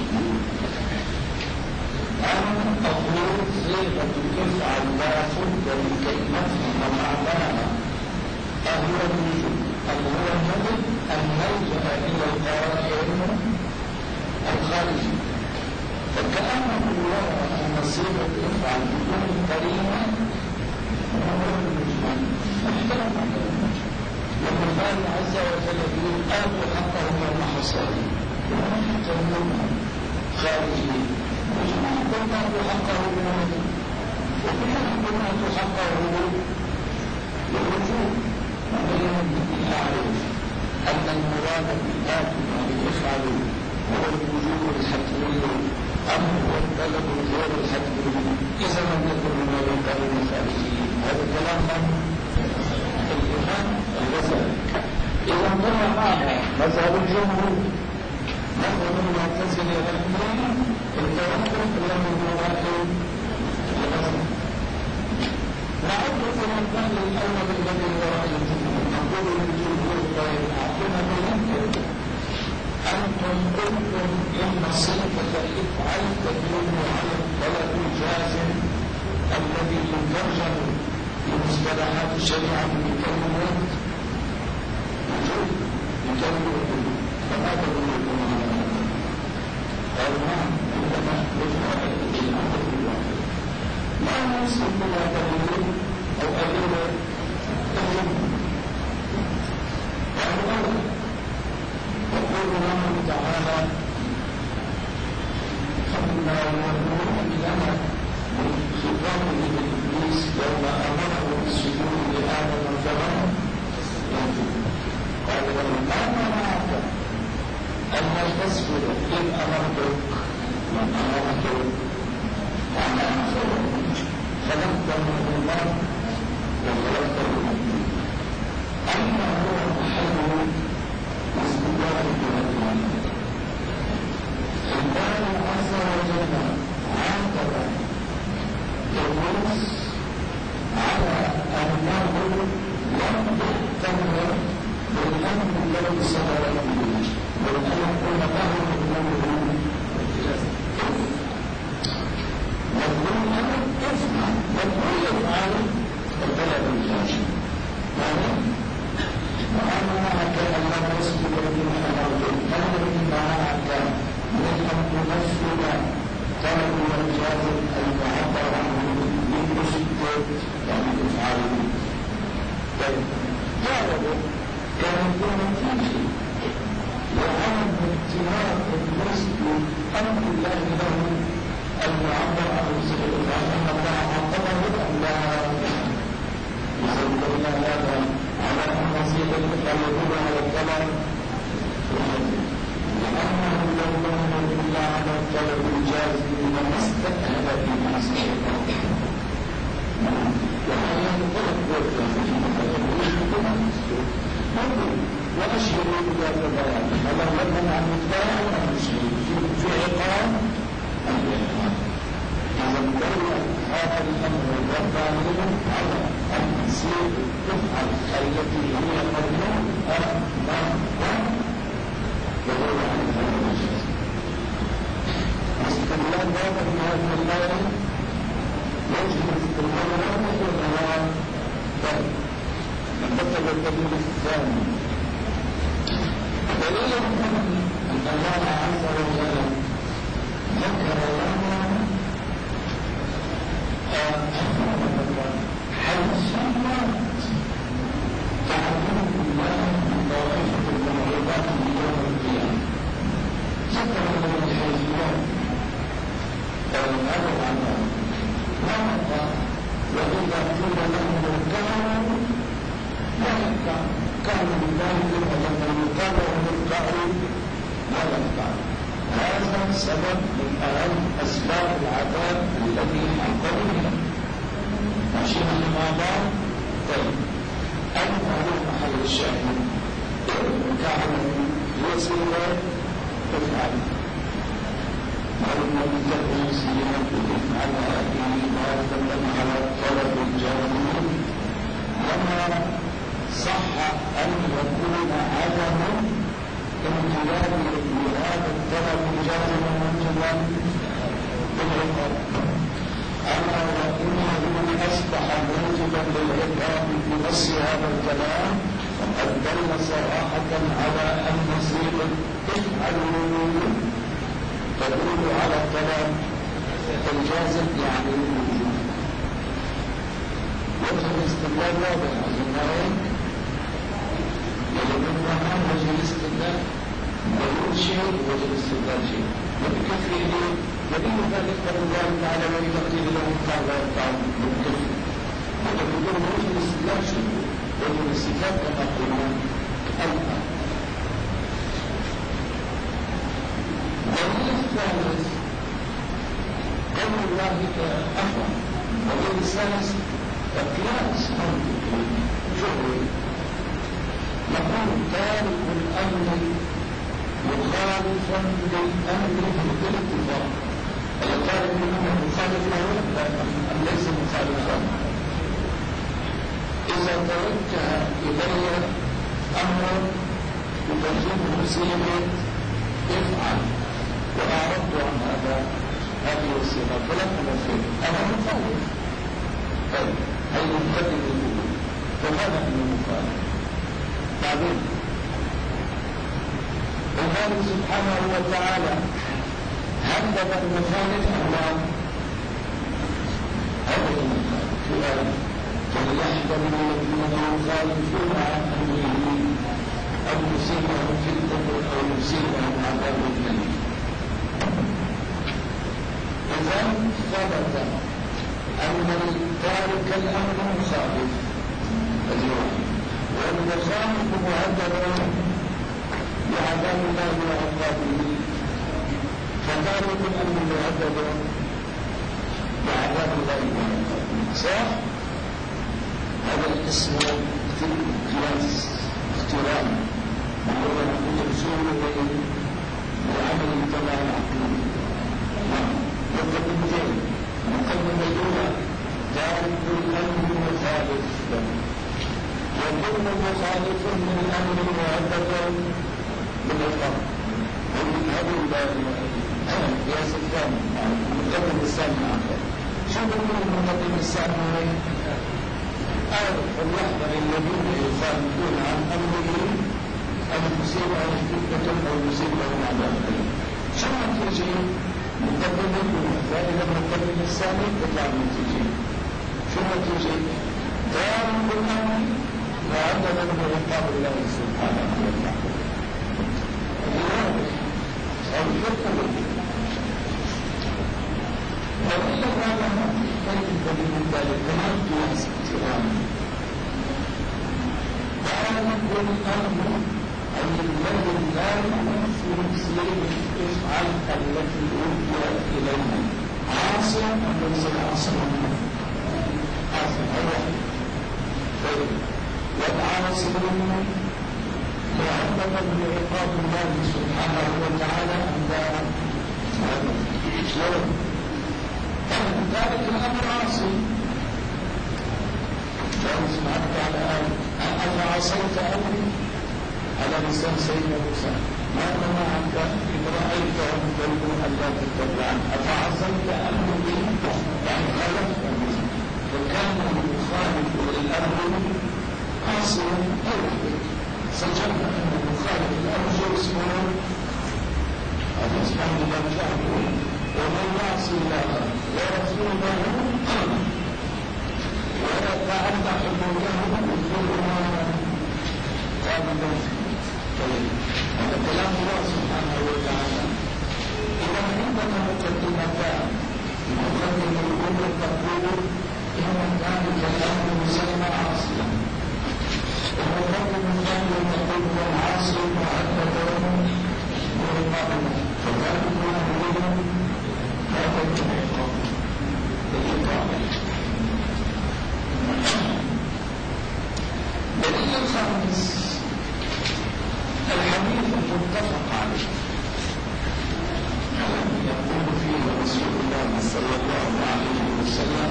أن أقول صيغة تفعل لا بد من كلمتها ومعناها أهو الوجوب أم هو النهي أن نلجأ إلى القرائن الخارجي فكأنه يرى أن صيغة افعل بدون قرينة هو المجمل احترم والله عز وجل يقول آتوا حقه يوم حصاده ومن خارجي وجمع قلنا حقه بمعنى وكلنا قلنا حقه بالوجوب ومن أعرف أن المراد بالآت يعني يفعل هو الوجوب الحتمي أم هو الطلب غير الحتمي إذا لم يكن مما يقال الخارجي هذا كلام الإمام الغزالي. إذا انظرنا معنا مذهب الجمهور مذهب المعتزلة رحمه التوقف له مراحل الغزالي. نعود إلى القول الأول الذي هو رأي الجمهور نقول للجمهور غير عاقلة أنتم قلتم إن صيغة افعل تدل على الطلب الجازم الذي يترجم بمصطلحات الشريعة بكلمة وجوب بكلمة فما تدلكم على هذا؟ قالوا نعم عندنا يجمع الأمر الواحد لا نوصل إلى دليل أو أدلة تجمع وأولا يقول الله تعالى فما يقولون لنا من خطابه لابليس يوم امره بالسجود لادم فلم ينفذ قال وما منعك الا تسجد اذ امرتك من امرتك وانا اخرك خلقته من الله وخلقته من دين اما هو محل استدلال بهذه الله عز وجل عاتب بلد الصدارات ولأن قلنا فهم الأمر مضمون أنا تفعل مضمون يفعل البلد الخارجي وأنا معك الله يسجد الذين أمروا الذي معك من أن تنفذ طلب الإنجاز المعبر عنه بالمشتت يعني تفعله جاوبوا كان يكون فيه وعن اتمام المسلم أمر الله له المعبر عن سبيل الله أن الله عبره أم لا يسلمنا هذا على أن نصيب التقلب على الطلب لأنه لو لم إلا على الطلب الجازم لما استأهل في معصية وهذا الطلب وأشهر إلى البيان الله لمن عن البيان والمشهور في عقاب الإحرام إذا دل هذا الأمر الرباني على أن تصير تفعل التي هي مضمون وهو عن هذا المجلس استدلال هذا في هذه الآية يجب استدلال هذا الغرام بل نبتل الدليل الثاني دليل أن الله عز وجل ذكر لنا حيثيات تعلم الله من طائفة المعروضات من يوم القيامة ذكر لنا الحيثيات فالأمر عنها ماذا وإذا قيل لهم اركعوا لا يركعوا كانوا بذلك لما يقال لهم اركعوا لا يركعوا هذا سبب من أهم أسباب العذاب الذي حقه لهم ماشي لماذا؟ طيب أين هو محل الشاهد؟ كان يسير تفعل معلومة بالله سيئة تفعل هذه ما تدل على طلب الجاهلين لما صح أن يكون عدم امتلاك لهذا الطلب الجازم منتظم بالعقاب أما وإنه أصبح موجبا للعقاب بنص هذا الكلام فقد دل صراحة على أن صيغة تفعلوا تدل على الطلب الجازم يعني الوجوب وجه الاستدلال واضح أظن يجب أن وجه الاستدلال وجود شيء وجه الاستدلال شيء وبكفره دليل ذلك قول الله تعالى وإذا قيل لهم تعالى تعالى بالكفر وتقول وجه الاستدلال شيء وجه الاستدلال كما قلنا الآن الدليل الثالث قول الله أخر والدليل الثالث قياس منطقي جهري نقول تارك الأمر مخالفا للأمر بالاتفاق تارك الأمر مخالف له أم ليس مخالفا إذا توجه إلي أمر يترجمه صيغة افعل وأعرضت عن هذه الصيغة فلم أنفذ أنا مخالف طيب هل يمتدد الوجود فماذا من المخالف بعدين الله سبحانه وتعالى هدد المخالف أمام هدد المخالف فليحذر الذين يخالفون عن أمره أن يصيبهم فتنة أو يصيبهم عذاب أليم إذا ثبت أن تارك الأمر مخالف والمخالف مهدد بعذاب الله وعقابه فتارك الأمر مهدد بعذاب الله وعقابه صح؟ هذا الاسم في القياس اختراع وهو الوصول لعمل تبع العقل والتقديم مقدمة الأولى تارك الأمر مخالف وكل مخالف من أمر معدة بالإطلاق. هذه القياس الثاني المقدم الثاني عفوا. شو بقول المقدم الثاني؟ اليحذر الذين يخالفون عن أمره أن يصيبهم فتنة أو يصيبهم عذاب أليم. شو النتيجة؟ مقدم الأولى فإذا المقدم الثاني تطلع النتيجة. شو النتيجة؟ دار بالأمر معددا بعقاب الله سبحانه وتعالى. أو الحكم وإلا هذا كيف من ذلك كما قياس احترام دار بالأمر أي الذي لا يمثل سير افعل التي أوحي إليه عاصم أم ليس عاصم؟ عاصم طيب والعاصم معرضا بعقاب الله سبحانه وتعالى عند ذلك الأمر عاصم. الله سبحانه وتعالى أفعصيت أمري على لسان سيدنا موسى ما منعك إذ رأيتهم يقولون ألا تتبعن أفعصيت أمري يعني خالفت أمري وكان المخالف للأمر عاصما أوحي سجلنا أن المخالف للأمر اسمه الله سبحانه وتعالى ومن يعصي الله ورسوله ويتعدى حدوده يدخلها قابلا. هذا كلام الله سبحانه وتعالى. إذا عندنا مقدمتان المقدمة الأولى تقول إن ذلك الأمر مسمى عاصيا والمقدمة الثانية تقول هو العاصي معدد بعقاب فذلك هو الذي هذا العقاب الدليل الخامس الحديث المتفق عليه يقول فيه رسول الله صلى الله عليه وسلم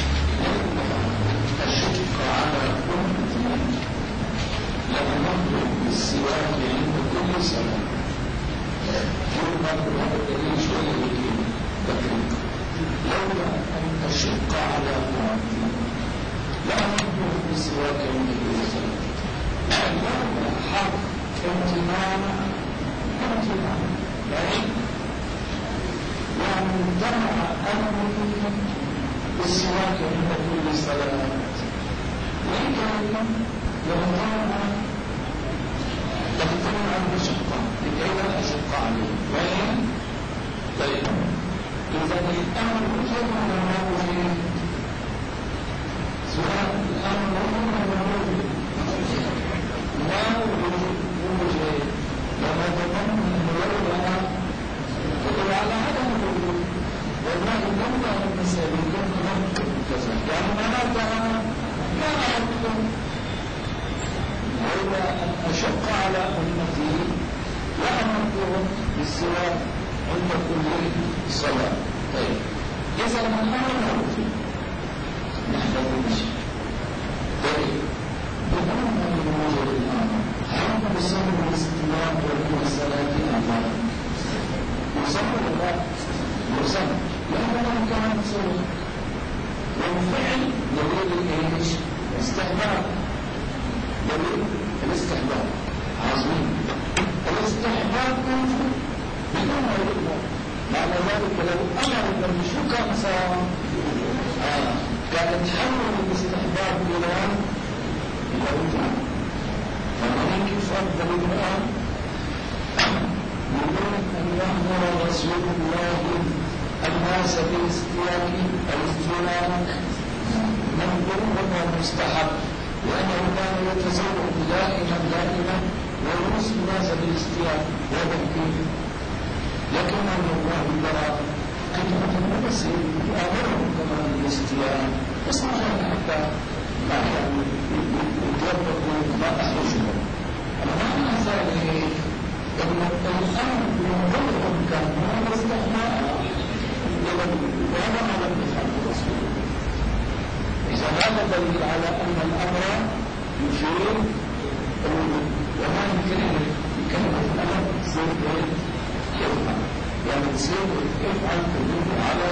أشق على أمتي لنمر بالسواك عند كل صلاة. ثم هذا الدليل شوية دقيق لولا أن أشق على أمتي لأمر بالسواك عند كل صلاة. لولا حق امتنان يعني امتنع أمري بالسواك عند كل صلاة لكي يمتنع المشقة لكي لا أشق عليه وين؟ طيب إذا الأمر كيف نمر فيه؟ سواء الأمر لا وجود لما تمنى لولا تدل على عدم الوجود والله لولا المسائل كنت كذا يعني معناتها ما أردت لولا أن أشق على أمتي لأمرتهم بالسواك عند كل صلاة. طيب إذا الأمر معروف نحفظ المشي. طيب بدون أن يوجد الأمر هل يسمى الاستواء وهو الصلاة أم يسمى ولا يسمى؟ لأنه كان سوى والفعل دليل الإيش استحباب دليل الاستحباب عظيم. الاستحباب بدون ما يقول معنى ذلك لو أمر بالمشروع كان صار كانت تحول الاستحباب إلى وجود. فمن كيف الدليل الآن يقول أن يأمر رسول الله الناس بالاستواء مندوب ومستحب لأنه كان يتزوج دائما ويوصي الناس بالاستواء وبالكيف لكن الله ترى كلمة بس يأمرهم كمان بالاستواء بس حتى ما يعني يتوقفوا ما أخرجوا. معنى ذلك أن الأمر بمجرد كان هو استحباب وهذا على اتفاق الرسول. إذا هذا دليل على أن الأمر يفيد وما يمكن الأمر يصير يفعل يعني يصير يفعل تدل على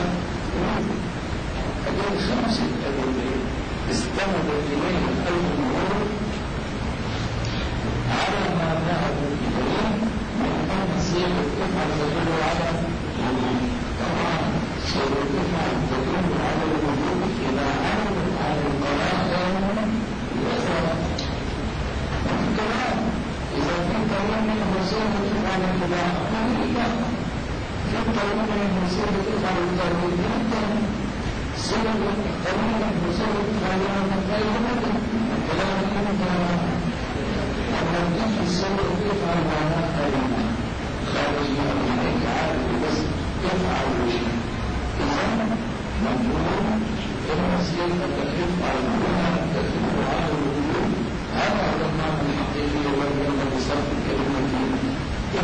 هذه الخمسة التي استند إليها الجمهور على ما ذهبوا إليه من أن صيغة يفعل تدل على طبعا صيغة يفعل تدل على الوجود إذا عرضت على القرآن وثبت الكلام إذا في كلام منه صيغة يفعل الكلام في كلام منه صيغة يفعل الكلام صيغة كلام منه صيغة يفعل الكلام لما تجي الصيغة يفعل معناها كلمة خارج من عليك عارف بس يفعل شيء إذا مفهوم إن صيغة يفعل معناها تدل على الوجود هذا هو المعنى الحقيقي الذي ينبغي صرف الكلمة فيه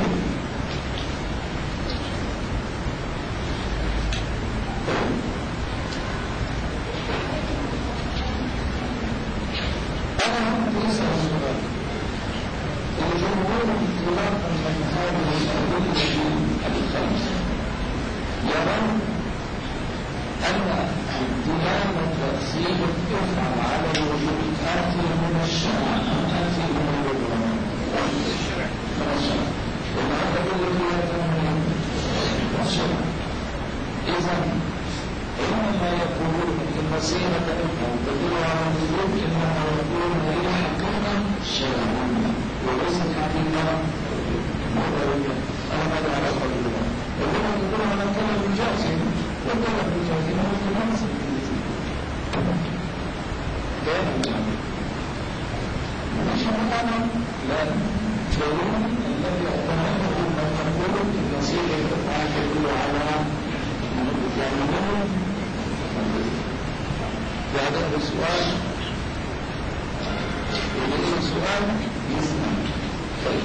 الجمهور انطلاقا من هذه الأدلة الخمسة يرون أن دلالة صيغة يفعل على الوجود آتي من الشرع أم آتي من الوجود من الشرع وهذا الذي من الشرع إذا إنما يقولون إن صيغة يفعل تدل على الوجود إنما يقولون هي حقيقة شرعية وليس حقيقة نظرية أنا ماذا أعرف بالله وكما تقول على الطلب الجازم والطلب الجازم هو المنصب كان الجامع مش مقاما لا جرون الذي أتمنى أن تقول إن صيغة يفعل تدل على يعني هذا السؤال وليس سؤال يسمع طيب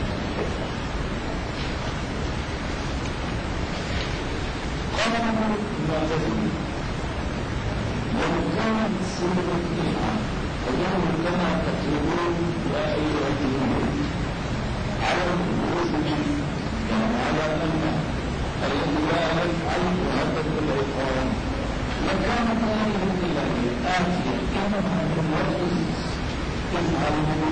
قالوا المعتزلة ومن كانت صيغة الإفعال فإنهم كما تطلبون يا أيها الجمهور على الخروج يعني على أن الذي لا يفعل يهدد بالعقاب لكانت هذه الإلهية آتية إنها من وجه يفعله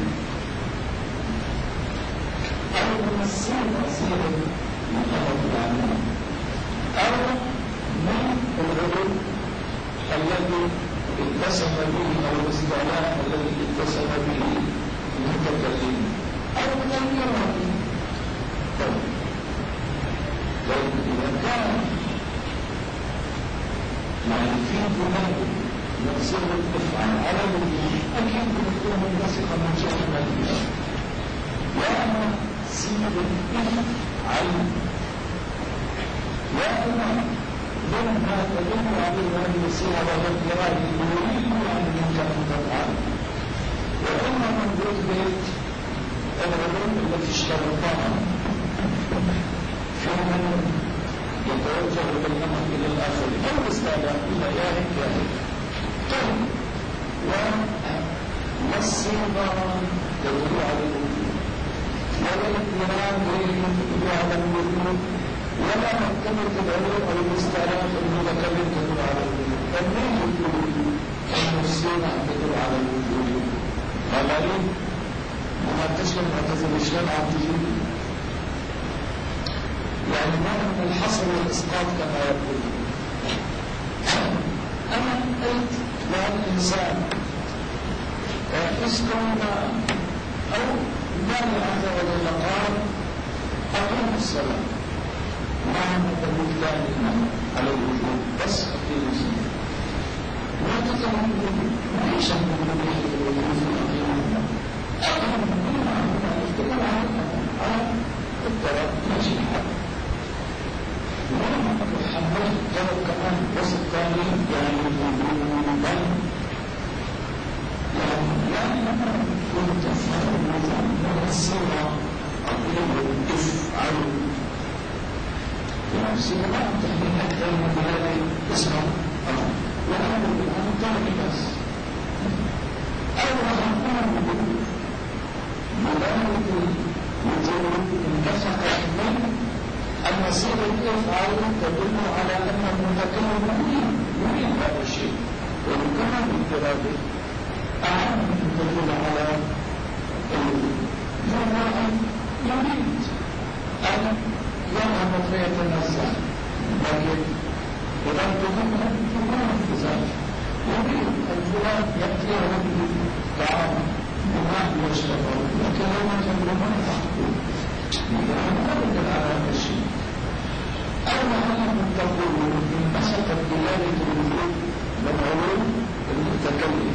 أو من صيغة مخالفة العمل أو من العلم الذي اتصف به أو الاستعلاء الذي اتصف به المتكلم أو من الإرادة طيب إذا كان يعني في دماغ من صيغة تفعل على الوجود أكيد تكون منبثقة من شأن الإله وأما صيغة تفعل وأما لما تدل عليه هذه الصيغة والإرادة يريد أن يمكن أن تفعل وأما من ذكرت العلوم التي اشترطها في من يتوجه بالنظر إلى الآخر أو الاستعلاء إلى ياهك طيب والصيغة تدل على الوجود ولا الاطمئنان تدل على الوجود ولا مرتبة العلوم أو الاستعلاء المتكلم تدل على الوجود فمن يقول أن الصيغة تدل على الوجود غالبا وما تشمل معتزلة الشرع تجيب يعني معنى الحصر والإسقاط كما يقول أنا قلت للإنسان اسكن أو الله عز وجل قال أقيم الصلاة معنى البلدان على الوجود بس أقيم الصلاة لا تتمنى ليش أقول به الوجود أقيم الصلاة على الطرف ماشي الحق محمد الطرف كمان بس الثاني يعني وجودا يعني كنت تفهم من الصورة أقول افعل يعني الصورة تحمل أكثر من ذلك اسمه وأنا بالآن طرف بس أو أقول هذه الإرادة أعلم أن تدل على المرأة يريد أن يذهب فيتنزه، لكن إذا تكون انتزاج يريد الفلان يأتيه به طعام وماء يشربه، لكن لما تنظر تحكم لا بدل على هذا الشيء. أما أنهم تقولون إن مسكت دلالة الوجود من علوم المتكلم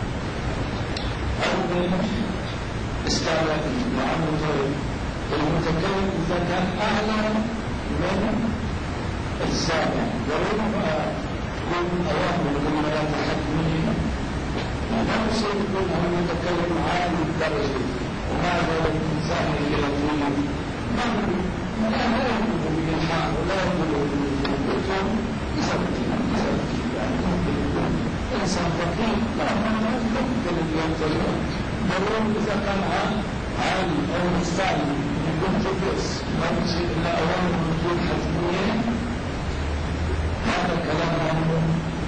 أو من استعلاء وعمل المتكلم إذا كان أعلى من السابع وربما يكون أوامر الولايات الحكمية لا يصير يكون هو المتكلم عالي الدرجة ومع ذلك إنسان يلتزم لا يكون بالإلحاح ولا يكون بالإلحاح يثبت يعني ممكن يكون إنسان فقير لا ممكن يلتزم ضروري إذا كان عالي أو مستعلي يكون تدرس ما يصير إلا أوامر الوجود الحكمية. هذا كلام عنه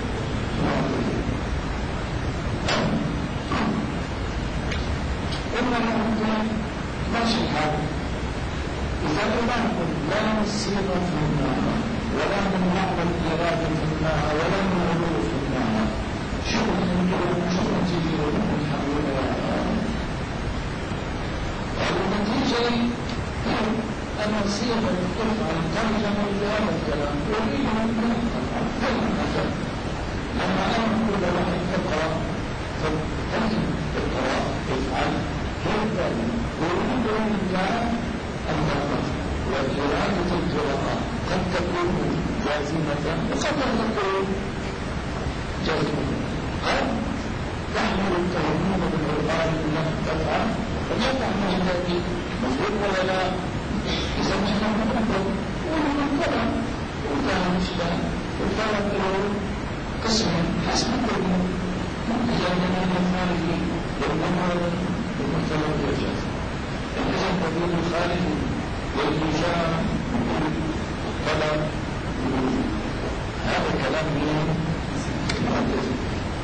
إنما ممكن ماشي الحال إذا لم نكن لا من الصيغة في المعنى ولا من معنى الإرادة في المعنى ولا من علو في المعنى شو نتيجة النتيجة أن الصيغة تفعل ترجمة لهذا الكلام يريد أن يفعل لما أنا كل واحد يقرأ فترجم اقرأ افعل هكذا يريد أن تقرأ وإرادة القراءة قد تكون جازمة وقد لا تكون جازمة قد تحمل التهمون بالقرآن أنك تفعل ولا تعمل ذلك مفهوم ولا لا إذا نحن نقول ونقرأ وكان مشبه وكان قسم حسب كل إذا لنا المال والأمر بالمثل والجاز الإذن بدون الخالد والإيجاب والطلب هذا كلام من المعتزلة.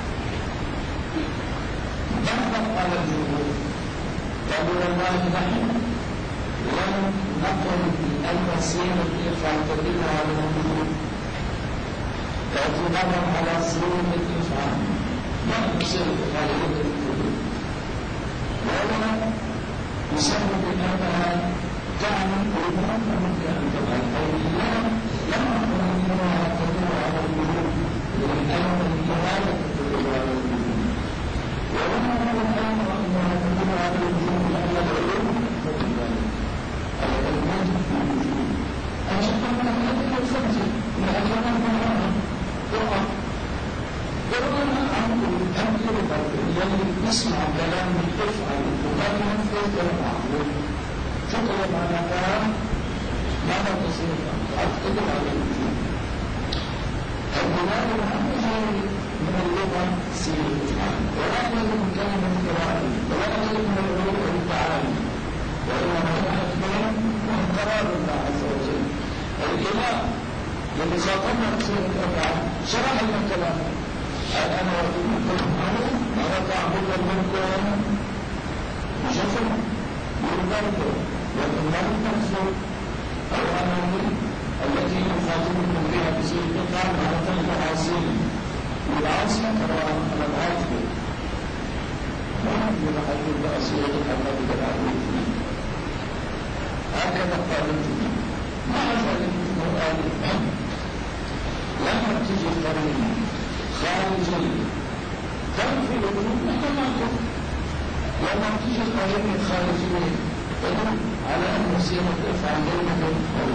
ماذا قال الجمهور؟ قالوا والله نحن لم نقل بأن صيغة الإفعال تدل على الوجود اعتبارا على صيغة الإفعال ما صيغة الإفعال تدل على الوجود ولا يسمى بأنها تعمل ويمكن أن تفعل أو لا لم نقل أنها تدل على الوجود لأن الإرادة تدل على الوجود ولم نقل أنها تدل على الوجود لأن العلوم تدل على الوجود أشكرنا هذه الفرصة لأجلنا معها فقط وربما أمر الذي يسمع كلام يفعل ولا ينفذ المعقول شكرا على كلام ماذا تصير أعتقد على الوجود البناء العام من اللغة سيرة ولا يجب من كلمة قراءة ولا يجب من العلوم والتعالي وإنما يحكم من قرار الله عز وجل الإله الذي خاطبنا بصيغة الأفعال شرح لنا كلامه أنا وأتمنى معه أنا تعبد منكم بشكل يرضى لكن لا تنسوا الأماني التي يخاطبكم بها بصيغة الأفعال على المعاصي والعاصي ترى على العاطفة ما يمكن أن يكون بصيغة الأفعال بالعقل هكذا قال الجمهور مع ذلك القرآن لما تجي قرينة خارجية تنفي الوجود متناقض لما تجي قرينة خارجية تدل على أن صيغة الأفعال بينهم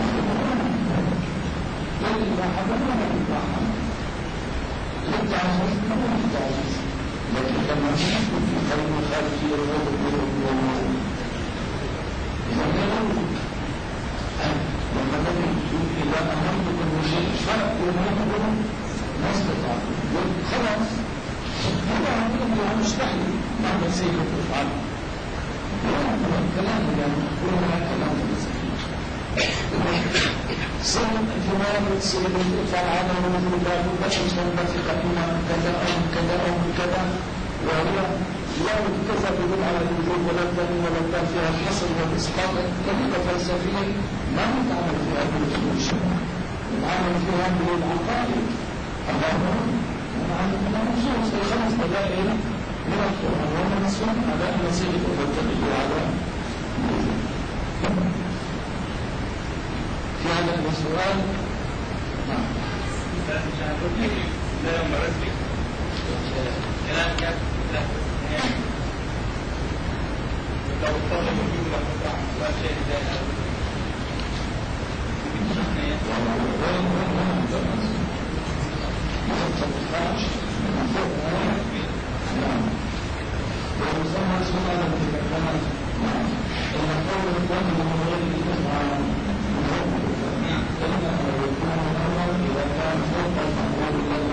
للإباحة ولا للإباحة للتعزيز ولا للتعزيز لكن لما تكون في قرينة خارجية الوجود إذا لا يوجد لما نجد إذا أمرتكم بشيء فأمرتكم ما استطعتم خلاص هذا عندنا مستحيل ما بصير تفعل الكلام يعني هو كلام صيغة احتمال تصير الإفعال عنه مثل ذلك بشر منبثق إما من كذا أو من كذا أو من كذا، وهي لا كذا بدل على الوجود ولا الدم ولا الدم فيها الحصر والإسقاط. طريقة فلسفية ما نتعامل فيها بالأصول الشرعية، نتعامل فيها بالعقائد. النصوص الخمس دلائل من القرآن ومن السنة على أن نصيغ وتتبع على في هذا السؤال. نعم. لا مرتب كلام كيف لو طالب الجملة قطع لا شيء زي ويسمى سؤالا بكلام إن قول الإسلام من غير الإسلام فإنه يكون الأول إذا كان فوق المقبول له،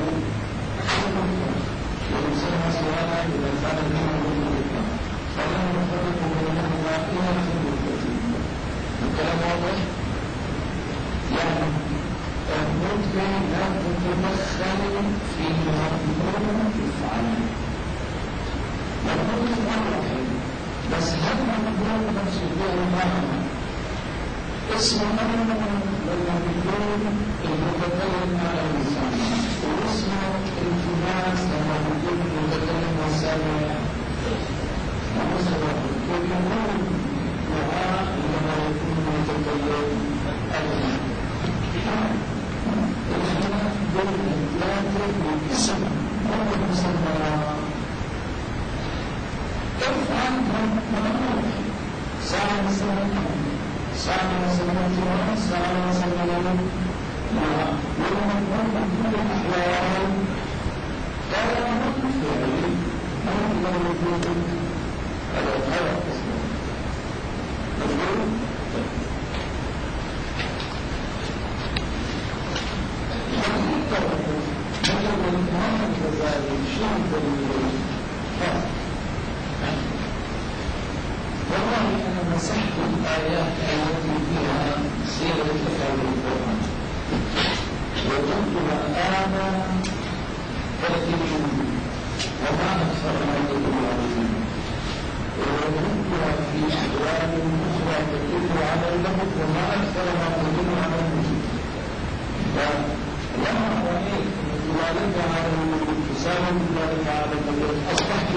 ويسمى سؤالا إذا كان دونه بالإسلام فلا نفرق بينهما إلا في المدة. الكلام واضح؟ يعني المدة لا تتدخل في مضمون الفعل. مضمون واحد بس هل مضمون نفسه فيه معنى اسم أمر لما يكون المتكلم على الإنسان، واسم التماس لما يكون المتكلم والسامع، ومثلا ويكون دعاء لما يكون المتكلم الإنسان. الخلاف بين الإطلاق والاسم هو المسمى. افعل مأمور ساعة مسمى ساعة مسمى ساعة مسمى ولما كل الأحوال كان مفعول ما هو وجود هذا اسمه مفعول. مثل الإمام الغزالي شاهد والله أنا مسحت الآيات التي فيها سيرة تفعيل القرآن وجدتها أنا 30 وما أكثر ما يدل عليه، ووجدتها في أحوال أخرى تدل على اللغة وما أكثر ما تدل على الوجود. لما رأيت ذلك على الانفصال ذلك على الوجود أصبحت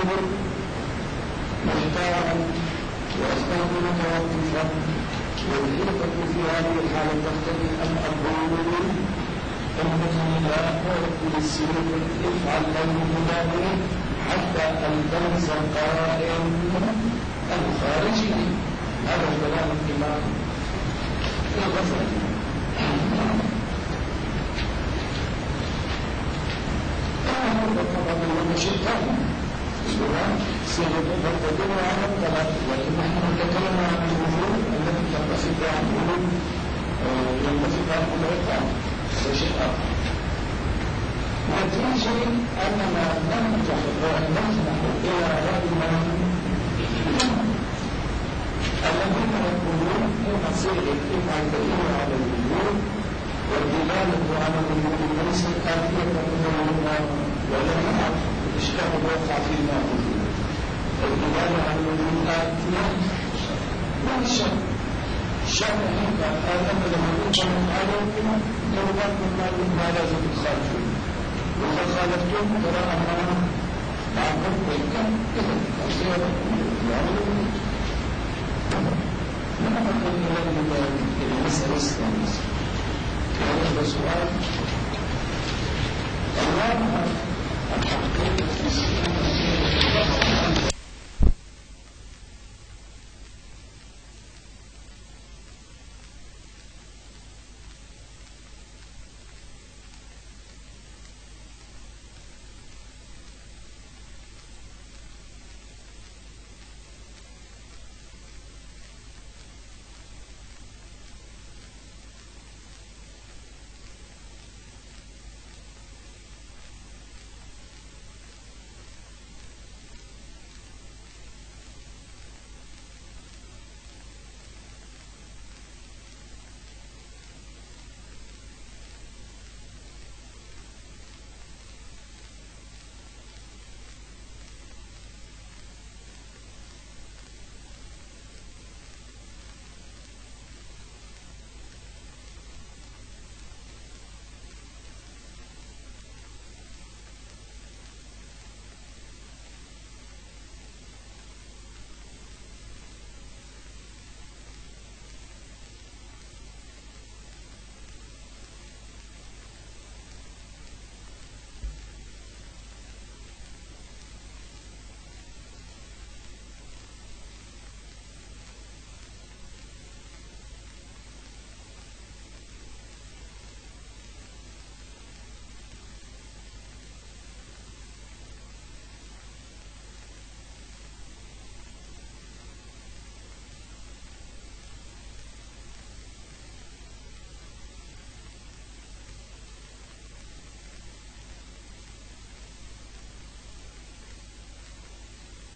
محتارا وأصبحت متوقفا، والحقيقة في هذه الحالة تقتضي أن أقول إنني لا أعطي السلوك افعل له حتى ألتمس القائم الخارجي. هذا كلام الإمام الغزالي. طبعا هو شيطان سيدنا تدل على الطلاق، ولكن نحن نتكلم عن الوجود التي تنبسط عن الوجود ينبسط عن العقاب، هذا شيء آخر. نتيجة أننا لم نسمح إلى رجل الذين يقولون إن صيغة افعل دليل على الوجود والدلالة على الوجود ليست آتية من الله ولا نعرف الإشكال الواقع فيما أقول. الدلالة على الوجود آتية لا شك شك هيك آدم لما يكون من عليكم يرغبكم ما لازم تخالفون، وإذا خالفتم ترى أننا معكم وإنكم إذا أصير يعني نحن إلى المسألة الثانية. هذا السؤال الله